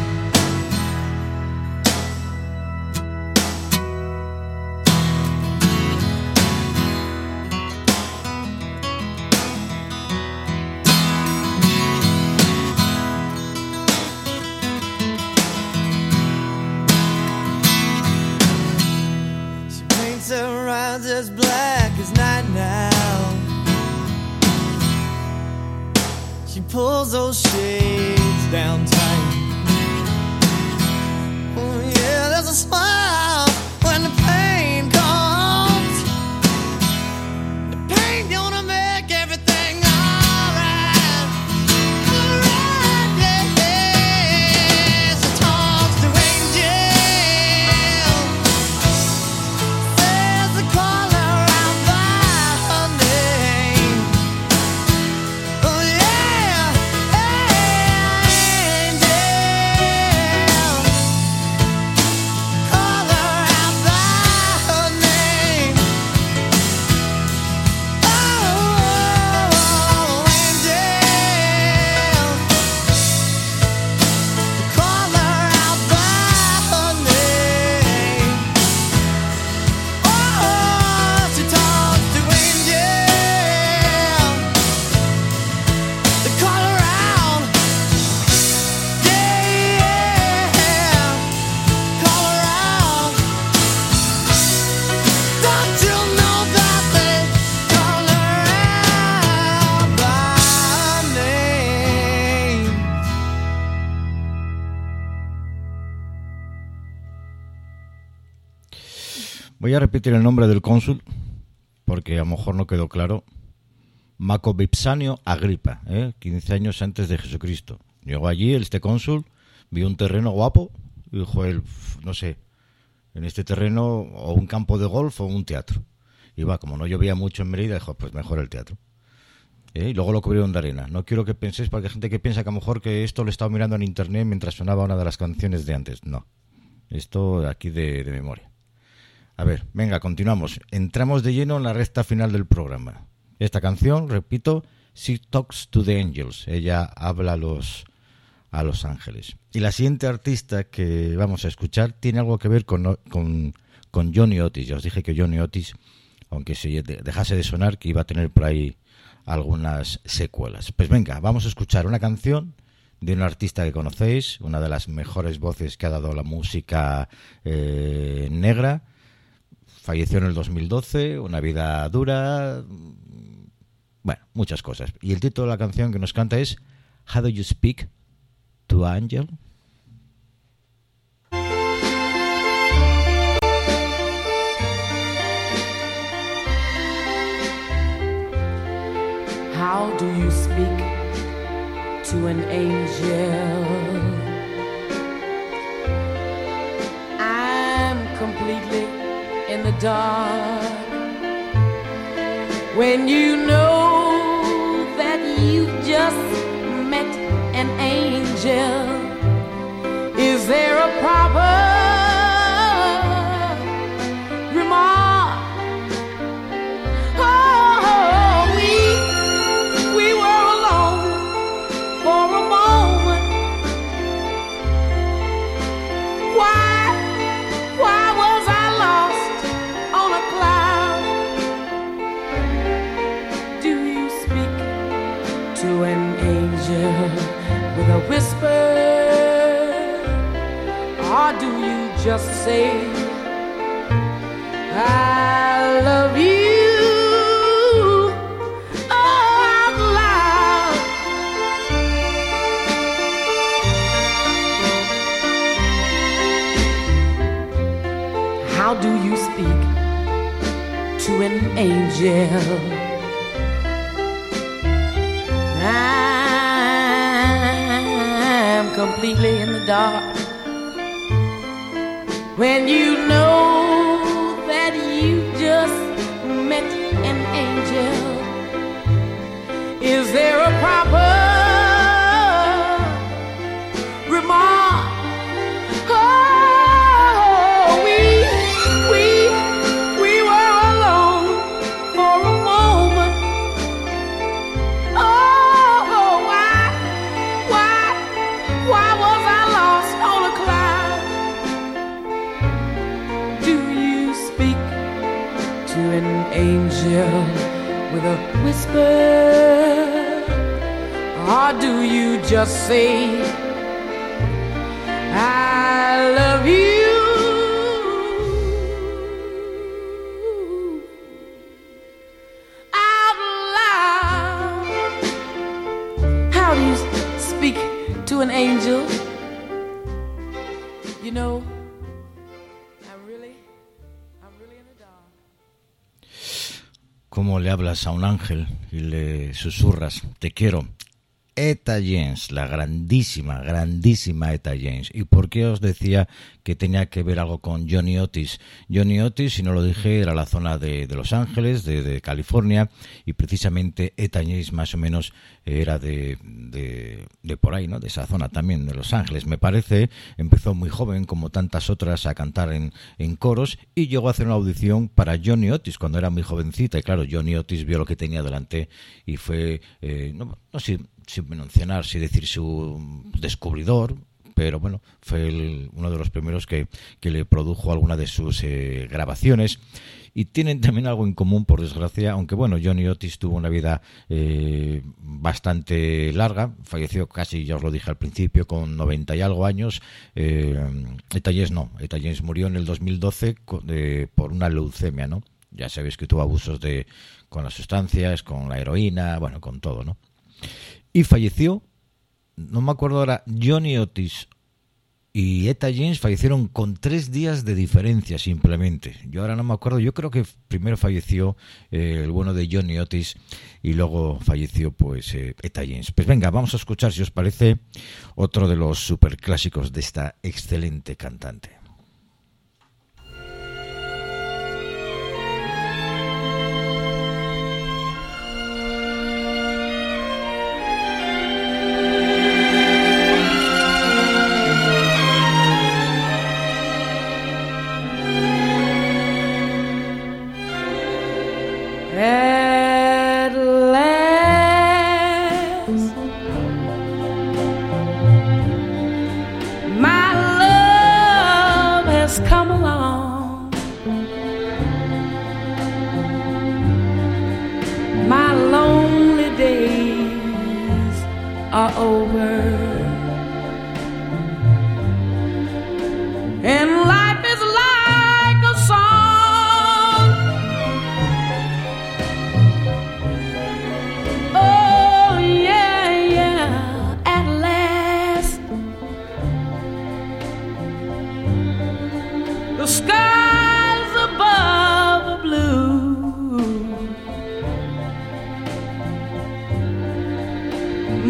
She paints her eyes as black as night now. She pulls those shades down tight. Oh yeah, there's a smile when the pain comes. The pain gonna make everything alright. Alright, yeah, yeah. She talks to angels. Says they call her out by her name. Oh yeah, angels. Call her out by her name. Oh, angels. Call her out by her name. Oh, she talks to angels. They call her out. Yeah, call her out. Don't you know that they call her out by name? Voy a repetir el nombre del cónsul, porque a lo mejor no quedó claro. Macovipsanio Agripa, 15 años antes de Jesucristo. Llegó allí este cónsul, vio un terreno guapo y dijo él, no sé, en este terreno o un campo de golf o un teatro. Y va, como no llovía mucho en Mérida, dijo, pues mejor el teatro. Y luego lo cubrieron de arena. No quiero que penséis, porque hay gente que piensa que a lo mejor que esto lo estaba mirando en internet mientras sonaba una de las canciones de antes. No, esto aquí de memoria. A ver, venga, continuamos. Entramos de lleno en la recta final del programa. Esta canción, repito, She Talks to the Angels. Ella habla a los ángeles. Y la siguiente artista que vamos a escuchar tiene algo que ver con Johnny Otis. Ya os dije que Johnny Otis, aunque se dejase de sonar, que iba a tener por ahí algunas secuelas. Pues venga, vamos a escuchar una canción de un artista que conocéis, una de las mejores voces que ha dado la música negra. falleció en el 2012, una vida dura, bueno, muchas cosas. Y el título de la canción que nos canta es How Do You Speak to Angel? How do you speak to an angel? I'm completely in the dark. When you know that you just met an angel, is there a proper remark? Oh, we were alone for a moment. Why was I lost on a cloud? Do you speak to an angel with a whisper? Or do you just say, I love you, oh, out loud? How do you speak to an angel? I'm completely in the dark. When you know that you just met an angel, is there a proper remark? Oh, we were alone for a moment. Oh, why was I lost on a cloud? Do you speak to an angel with a whisper? Or do you just say, I love you, out loud? How do you speak to an angel? You know, I'm really in the dark. ¿Cómo le hablas a un ángel y le susurras, te quiero? Etta James, la grandísima Etta James. ¿Y por qué os decía que tenía que ver algo con Johnny Otis? Johnny Otis, si no lo dije, era la zona de Los Ángeles, de California, y precisamente Etta James más o menos era de por ahí, ¿no? De esa zona también, de Los Ángeles. Me parece, empezó muy joven, como tantas otras, a cantar en coros, y llegó a hacer una audición para Johnny Otis cuando era muy jovencita, y claro, Johnny Otis vio lo que tenía delante y fue, no sé, sin mencionar, sin decir su descubridor, pero bueno, fue uno de los primeros que le produjo alguna de sus grabaciones. Y tienen también algo en común, por desgracia, aunque bueno, Johnny Otis tuvo una vida bastante larga, falleció casi, ya os lo dije al principio, con 90 y algo años. Etta James murió en el 2012 por una leucemia, ¿no? Ya sabéis que tuvo abusos con las sustancias, con la heroína, bueno, con todo, ¿no? Y falleció, no me acuerdo ahora, Johnny Otis y Etta James fallecieron con 3 días de diferencia simplemente. Yo ahora no me acuerdo, yo creo que primero falleció el bueno de Johnny Otis y luego falleció pues Etta James. Pues venga, vamos a escuchar, si os parece, otro de los superclásicos de esta excelente cantante. At last, my love has come along. My lonely days are over, and life is like a song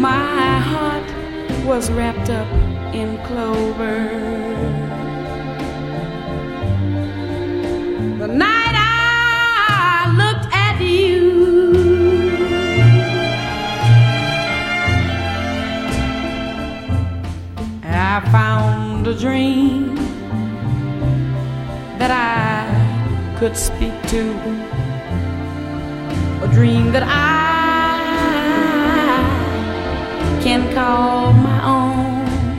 my heart was wrapped up in clover. The night I looked at you, I found a dream that I could speak to, a dream that I can call my own.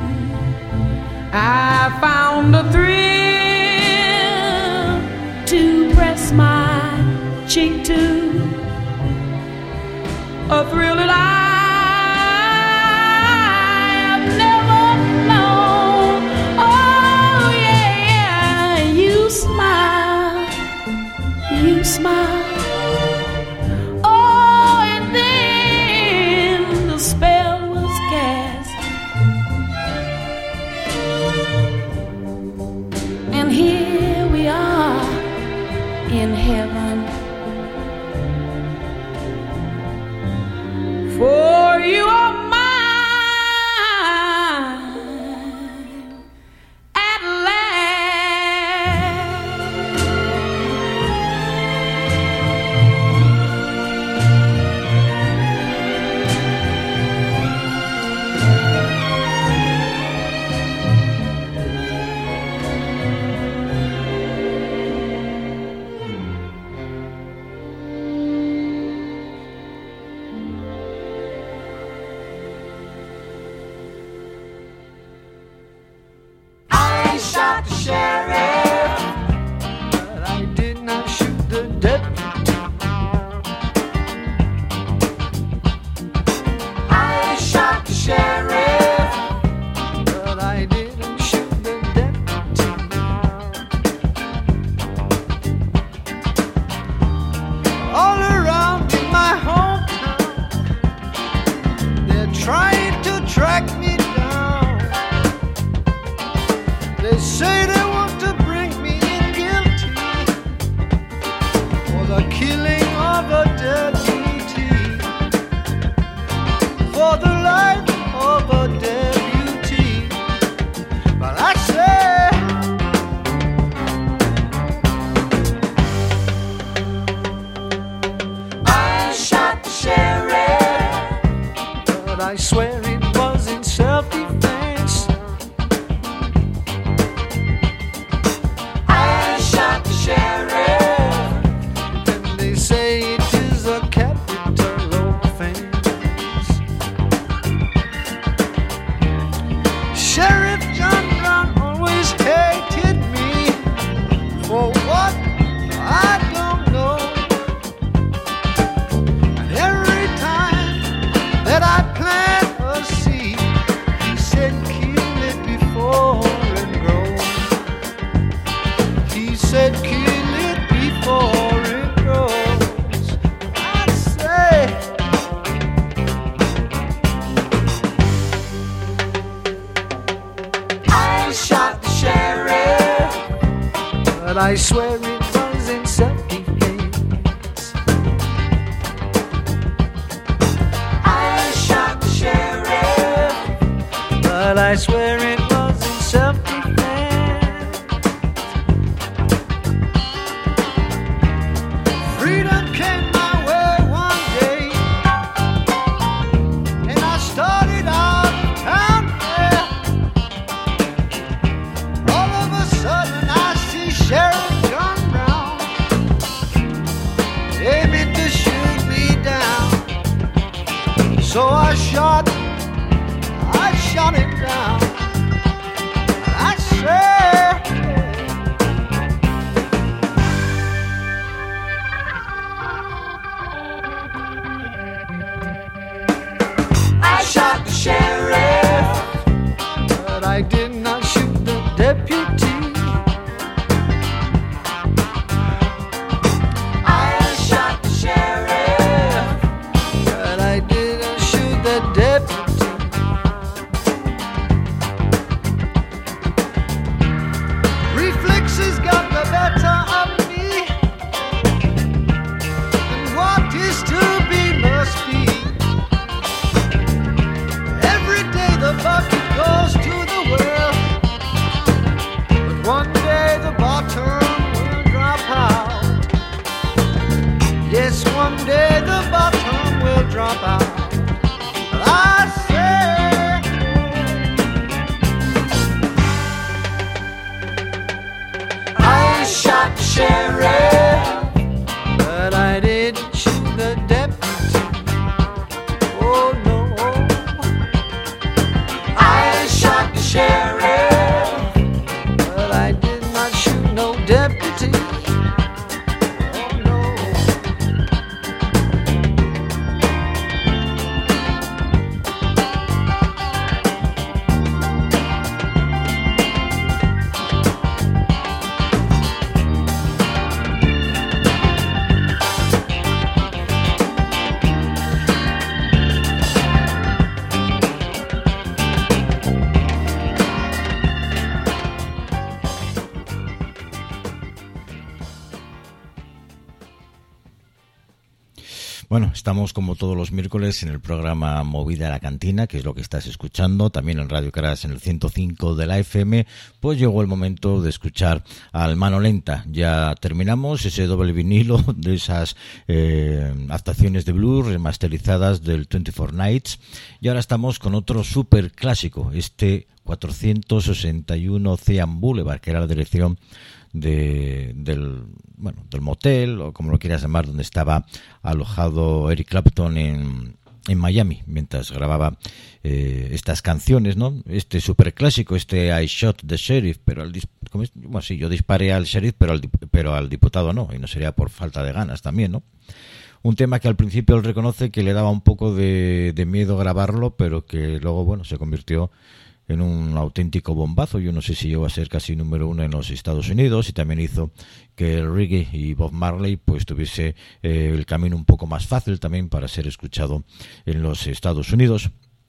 I found a thrill to press my cheek to, a thrill that I have never known. Oh yeah, you smile, you smile. Oh, and then the spell was cast, and here we are in heaven. For you are mine at last. I shot the sheriff, but I did not shoot the deputy. I shot the sheriff, but I didn't shoot the deputy. All around in my hometown, they're trying to track me down. They say they want to bring me in guilty for the killing of a deputy, for the life of a deputy. But I say, I shot the sheriff, but I swear it was in self-defense. I shot the sheriff, and they say it is a capital offense. Sheriff John Brown always hated me for what I don't know. And every time that I plant a seed, he said kill it before it grows. He said kill it before it grows. I say, I shot the sheriff, but I swear it was in self-defense. I shot the sheriff, but I swear it was in self-defense. Freedom came my way one day, and I started out of town there. All of a sudden I see Sheriff John Brown aiming to shoot me down. So I shot him down. I said, I shot the sheriff, but I did not shoot the deputy. I shot the sheriff, but I didn't shoot the deputy. Reflexes got the better of me, and what is to be must be. drop out. I said, I shot the sheriff, but I didn't shoot the deputy. Oh no, I shot the sheriff, but I did not shoot no deputy. Oh no. Bueno, estamos como todos los miércoles en el programa Movida a la Cantina, que es lo que estás escuchando, también en Radio Caras en el 105 de la FM. Pues llegó el momento de escuchar al Mano Lenta. Ya terminamos ese doble vinilo de esas adaptaciones de blues remasterizadas del 24 Nights, y ahora estamos con otro súper clásico, este 461 Ocean Boulevard, que era la dirección del motel, o como lo quieras llamar, donde estaba alojado Eric Clapton en Miami mientras grababa estas canciones, ¿no? Este superclásico, este I Shot the Sheriff, pero sí, yo disparé al sheriff, pero al diputado no, y no sería por falta de ganas también, ¿no? Un tema que al principio él reconoce que le daba un poco de miedo grabarlo, pero que luego, bueno, se convirtió en un auténtico bombazo. Yo no sé si llegó a ser casi número 1 en los Estados Unidos, y también hizo que el reggae y Bob Marley pues tuviese el camino un poco más fácil también para ser escuchado en los Estados Unidos.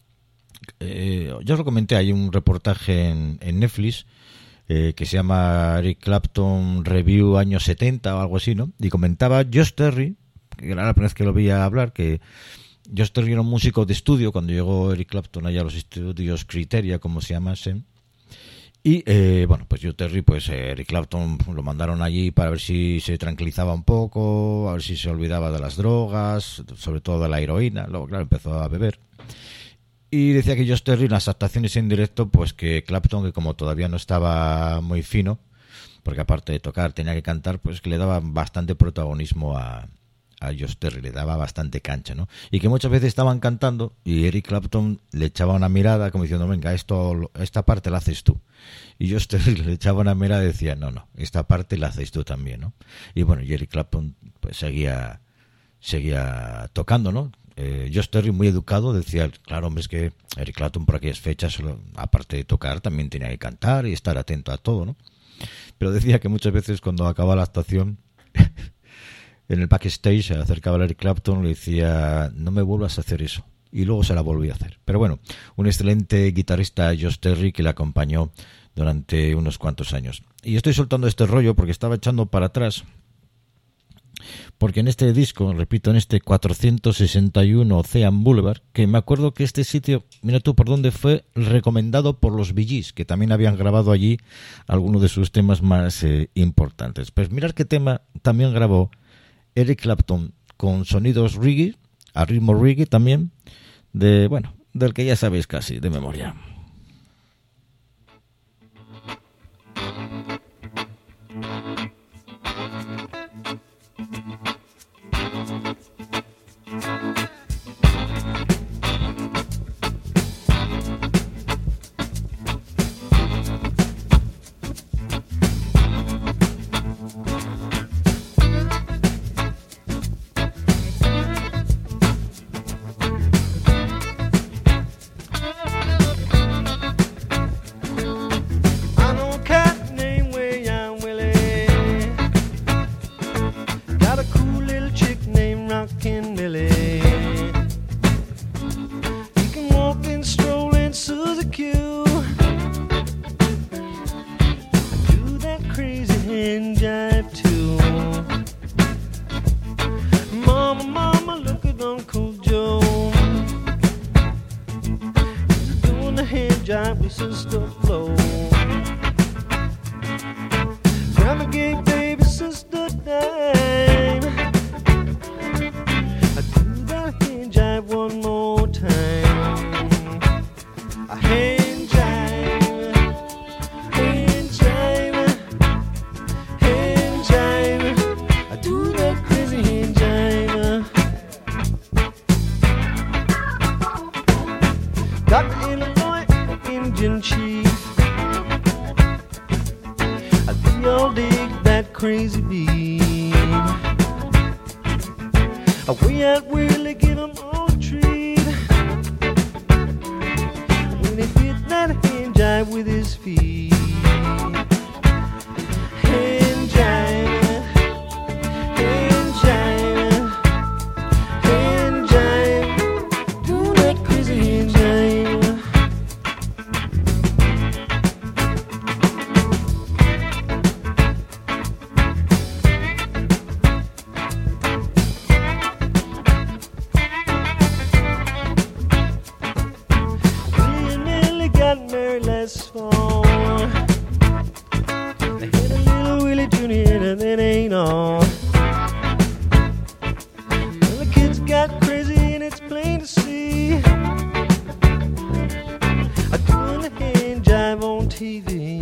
Ya os lo comenté, hay un reportaje en Netflix que se llama Eric Clapton Review años 70 o algo así, ¿no? Y comentaba Josh Terry, que era la primera vez que lo veía hablar, que Josh Terry era un músico de estudio cuando llegó Eric Clapton allá a los estudios Criteria, como se llamasen. Y pues Josh Terry, pues Eric Clapton lo mandaron allí para ver si se tranquilizaba un poco, a ver si se olvidaba de las drogas, sobre todo de la heroína. Luego, claro, empezó a beber. Y decía que Josh Terry en las actuaciones en directo, pues que Clapton, que como todavía no estaba muy fino, porque aparte de tocar tenía que cantar, pues que le daba bastante protagonismo a Josh Terry, le daba bastante cancha, ¿no? Y que muchas veces estaban cantando y Eric Clapton le echaba una mirada como diciendo, venga, esta parte la haces tú. Y Josh Terry le echaba una mirada y decía, no, esta parte la haces tú también, ¿no? Y bueno, y Eric Clapton pues seguía tocando, ¿no? Josh Terry, muy educado, decía, claro, hombre, es que Eric Clapton por aquellas fechas, aparte de tocar, también tenía que cantar y estar atento a todo, ¿no? Pero decía que muchas veces cuando acababa la actuación en el backstage se acercaba a Eric Clapton y le decía, no me vuelvas a hacer eso. Y luego se la volvió a hacer. Pero bueno, un excelente guitarrista, Josh Terry, que le acompañó durante unos cuantos años. Y estoy soltando este rollo porque estaba echando para atrás, porque en este disco, repito, en este 461 Ocean Boulevard, que me acuerdo que este sitio, mira tú por dónde fue recomendado por los Bee Gees, que también habían grabado allí algunos de sus temas más importantes. Pues mirad qué tema también grabó Eric Clapton con sonidos reggae, a ritmo reggae también, del que ya sabéis casi de memoria. Jive Indian chief. They all dig that crazy beat. We out really give 'em all a treat. When he did that hand jive with his feet. Hand jive, hand jive, hand jive. Do that crazy hand jive. Last fall, they had a little Willie Jr. and that ain't all. Well, the kids got crazy and it's plain to see. I doing the hand jive on TV.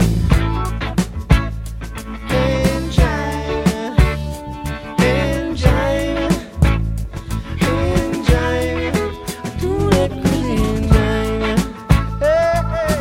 Hand jive, hand jive, hand jive. I do that crazy hand jive. Hey, hey.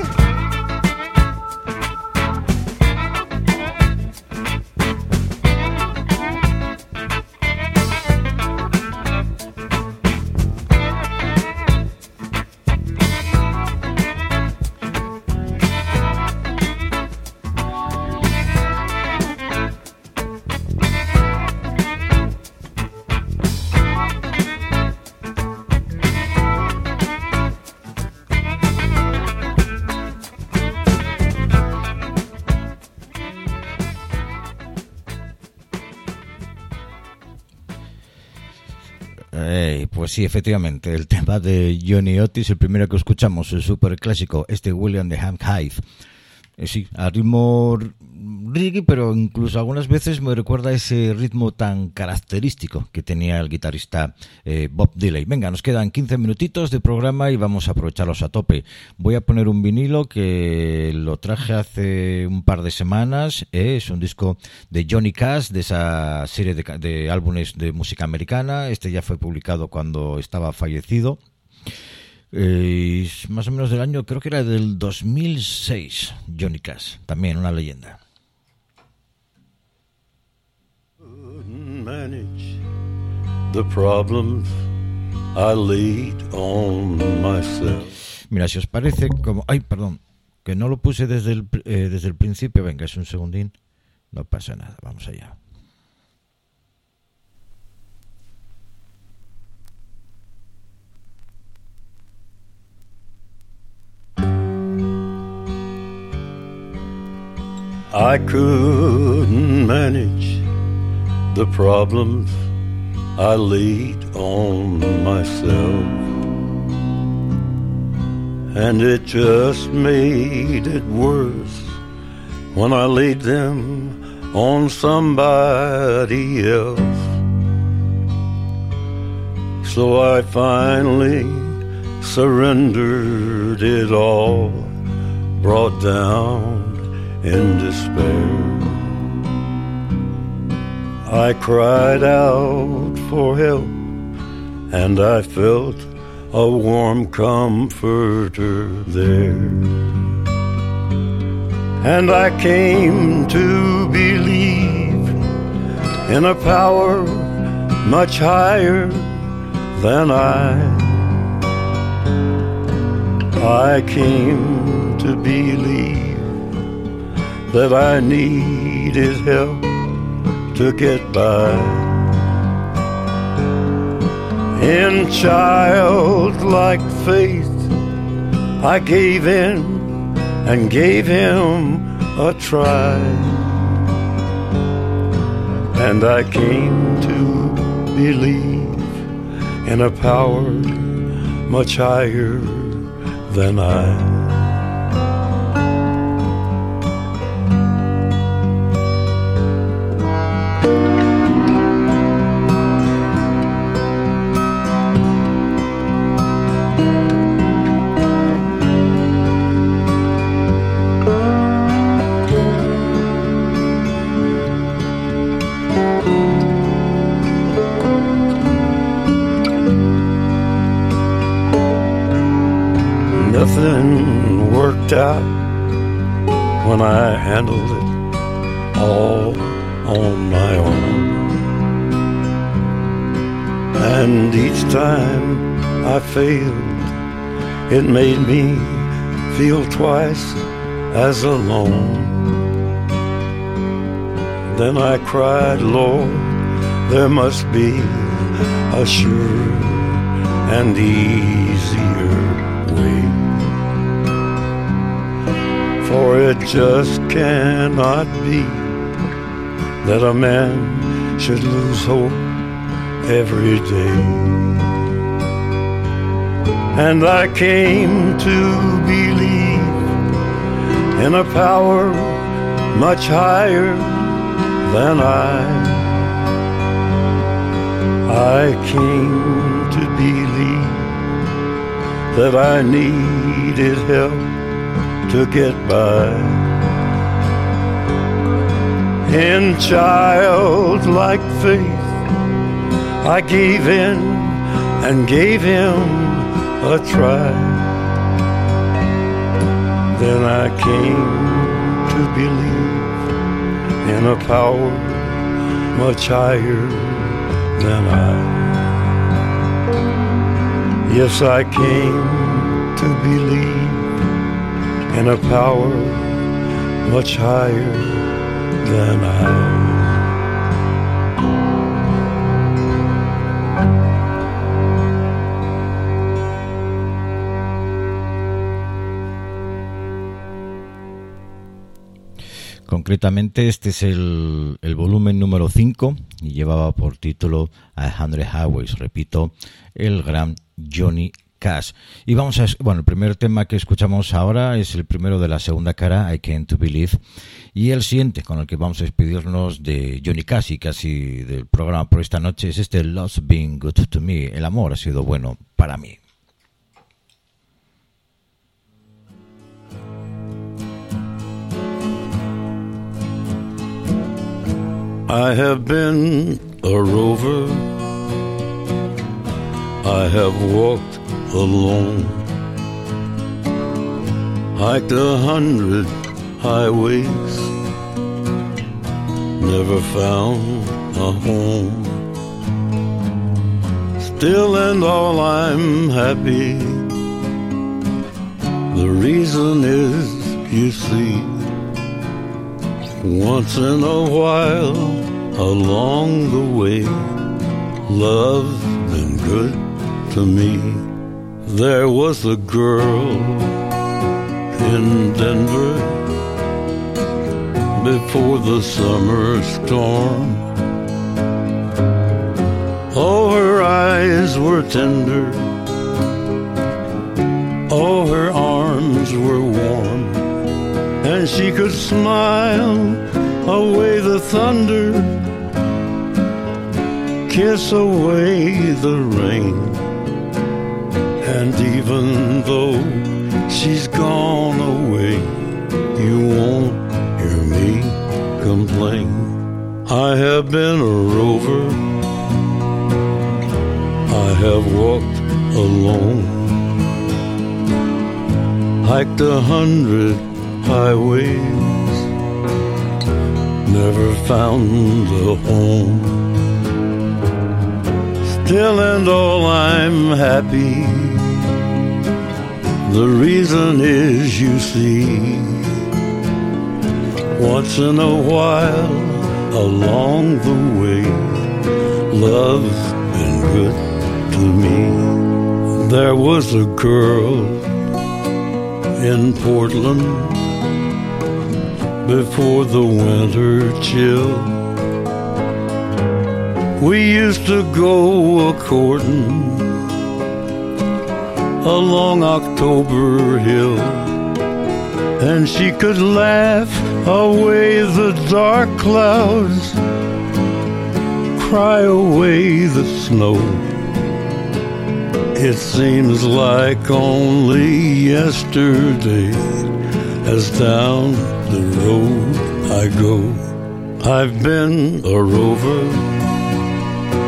Pues sí, efectivamente, el tema de Johnny Otis, el primero que escuchamos, el super clásico, William the Ham Hive. Sí, a ritmo reggae, pero incluso algunas veces me recuerda ese ritmo tan característico que tenía el guitarrista Bob Dylan. Venga, nos quedan 15 minutitos de programa y vamos a aprovecharlos a tope. Voy a poner un vinilo que lo traje hace un par de semanas. Es un disco de Johnny Cash, de esa serie de álbumes de música americana. Este ya fue publicado cuando estaba fallecido. Más o menos del año, creo que era del 2006, Johnny Cash, también una leyenda. Manage the problems I laid on myself. Mira, si os parece, como... Ay, perdón, que no lo puse desde el principio. Venga, es un segundín. No pasa nada, vamos allá. I couldn't manage the problems I laid on myself, and it just made it worse when I laid them on somebody else. So I finally surrendered it all, brought down in despair. I cried out for help, and I felt a warm comforter there. And I came to believe in a power much higher than I came to believe that I needed help to get by. In childlike faith, I gave in and gave him a try, and I came to believe in a power much higher than I. The nothing worked out when I handled it all on my own. And each time I failed, it made me feel twice as alone. Then I cried, Lord, there must be a sure and easier way. For it just cannot be that a man should lose hope every day. And I came to believe in a power much higher than I came to believe that I needed help to get by. In childlike faith, I gave in and gave him a try. Then I came to believe in a power much higher than I. Yes, I came to believe in a power much higher than I. Concretamente este es el volumen número 5 y llevaba por título 100 Highways, repito, el gran Johnny Cash. Y vamos a, bueno, el primer tema que escuchamos ahora es el primero de la segunda cara, I Came to Believe, y el siguiente con el que vamos a despedirnos de Johnny Cash y casi del programa por esta noche es este Love's Been Good to Me, el amor ha sido bueno para mí. I have been a rover, I have walked alone, hiked 100 highways, never found a home. Still and all I'm happy, the reason is, you see, once in a while, along the way, love's been good to me. There was a girl in Denver before the summer storm. Oh, her eyes were tender, oh, her arms were warm, and she could smile away the thunder, kiss away the rain. And even though she's gone away, you won't hear me complain. I have been a rover, I have walked alone, hiked 100 highways, never found a home. Still and all I'm happy, the reason is, you see, once in a while, along the way, love's been good to me. There was a girl in Portland before the winter chill. We used to go a-courtin' along October Hill, and she could laugh away the dark clouds, cry away the snow. It seems like only yesterday, as down the road I go. I've been a rover,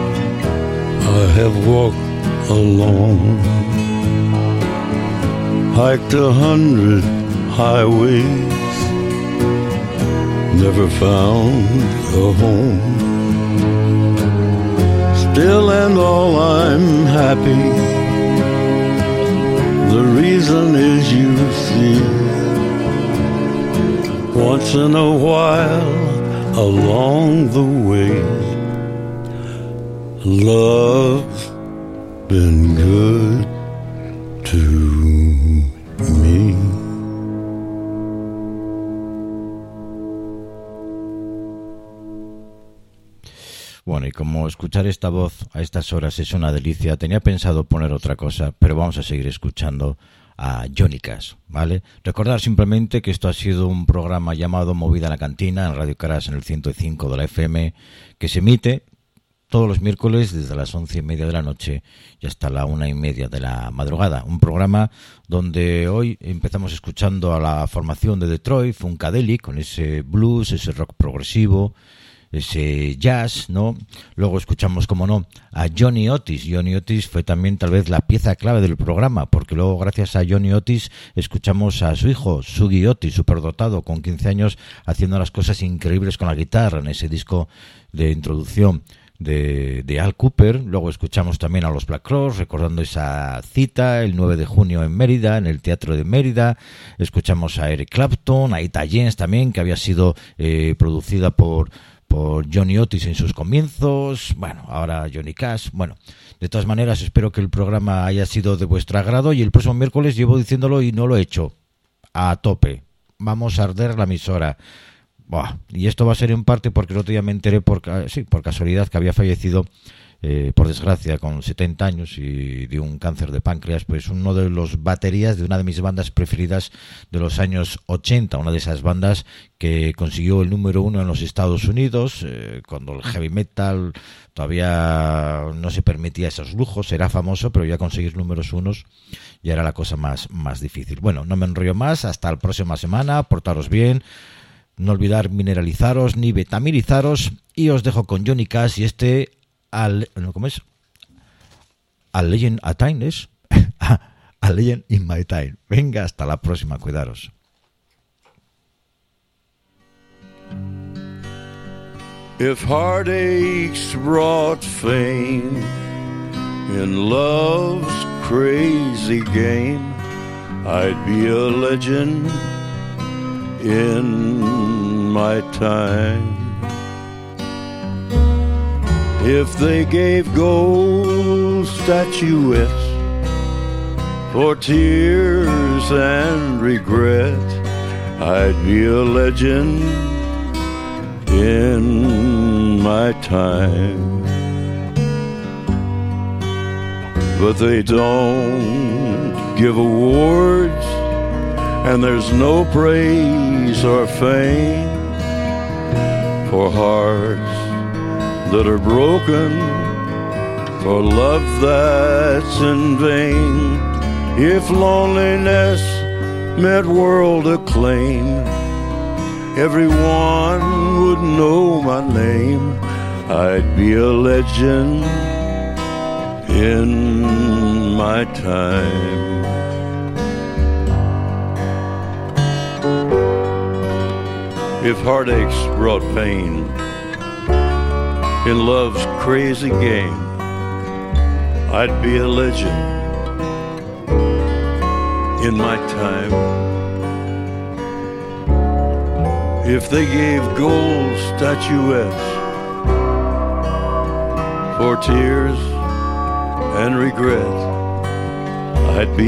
I have walked alone, hiked 100 highways, never found a home. Still and all I'm happy. The reason is you see, once in a while along the way, love's been good to me. Bueno, y como escuchar esta voz a estas horas es una delicia, tenía pensado poner otra cosa, pero vamos a seguir escuchando a Johnny Cash, ¿vale? Recordar simplemente que esto ha sido un programa llamado Movida en la Cantina en Radio Caras en el 105 de la FM, que se emite todos los miércoles desde las 11:30 de la noche y hasta la 1:30 de la madrugada. Un programa donde hoy empezamos escuchando a la formación de Detroit, Funkadelic, con ese blues, ese rock progresivo, ese jazz, ¿no? Luego escuchamos, como no, a Johnny Otis. Johnny Otis fue también tal vez la pieza clave del programa, porque luego gracias a Johnny Otis escuchamos a su hijo, Ziggy Otis, superdotado, con 15 años, haciendo las cosas increíbles con la guitarra en ese disco de introducción de Al Cooper. Luego escuchamos también a los Black Crowes, recordando esa cita el 9 de junio en Mérida, en el Teatro de Mérida. Escuchamos a Eric Clapton, a Etta James también, que había sido producida por Johnny Otis en sus comienzos. Bueno, ahora Johnny Cash. Bueno, de todas maneras espero que el programa haya sido de vuestro agrado, y el próximo miércoles llevo diciéndolo y no lo he hecho, a tope, vamos a arder la emisora. Buah, y esto va a ser en parte porque el otro día me enteré por casualidad que había fallecido, por desgracia, con 70 años y de un cáncer de páncreas, pues uno de los baterías de una de mis bandas preferidas de los años 80, una de esas bandas que consiguió el número 1 en los Estados Unidos, cuando el heavy metal todavía no se permitía esos lujos. Era famoso, pero ya conseguir números 1 ya era la cosa más difícil. Bueno, no me enrollo más, hasta la próxima semana, portaros bien, no olvidar mineralizaros ni vitaminizaros, y os dejo con Johnny Cash y ¿cómo es? A Legend a Time, ¿es? A Legend in My Time. Venga, hasta la próxima, cuidaros. If heartaches brought fame in love's crazy game, I'd be a legend in my time. If they gave gold statuettes for tears and regret, I'd be a legend in my time. But they don't give awards, and there's no praise or fame for hearts that are broken, for love that's in vain. If loneliness meant world acclaim, everyone would know my name. I'd be a legend in my time. If heartaches brought pain in love's crazy game, I'd be a legend in my time. If they gave gold statuettes for tears and regret, I'd be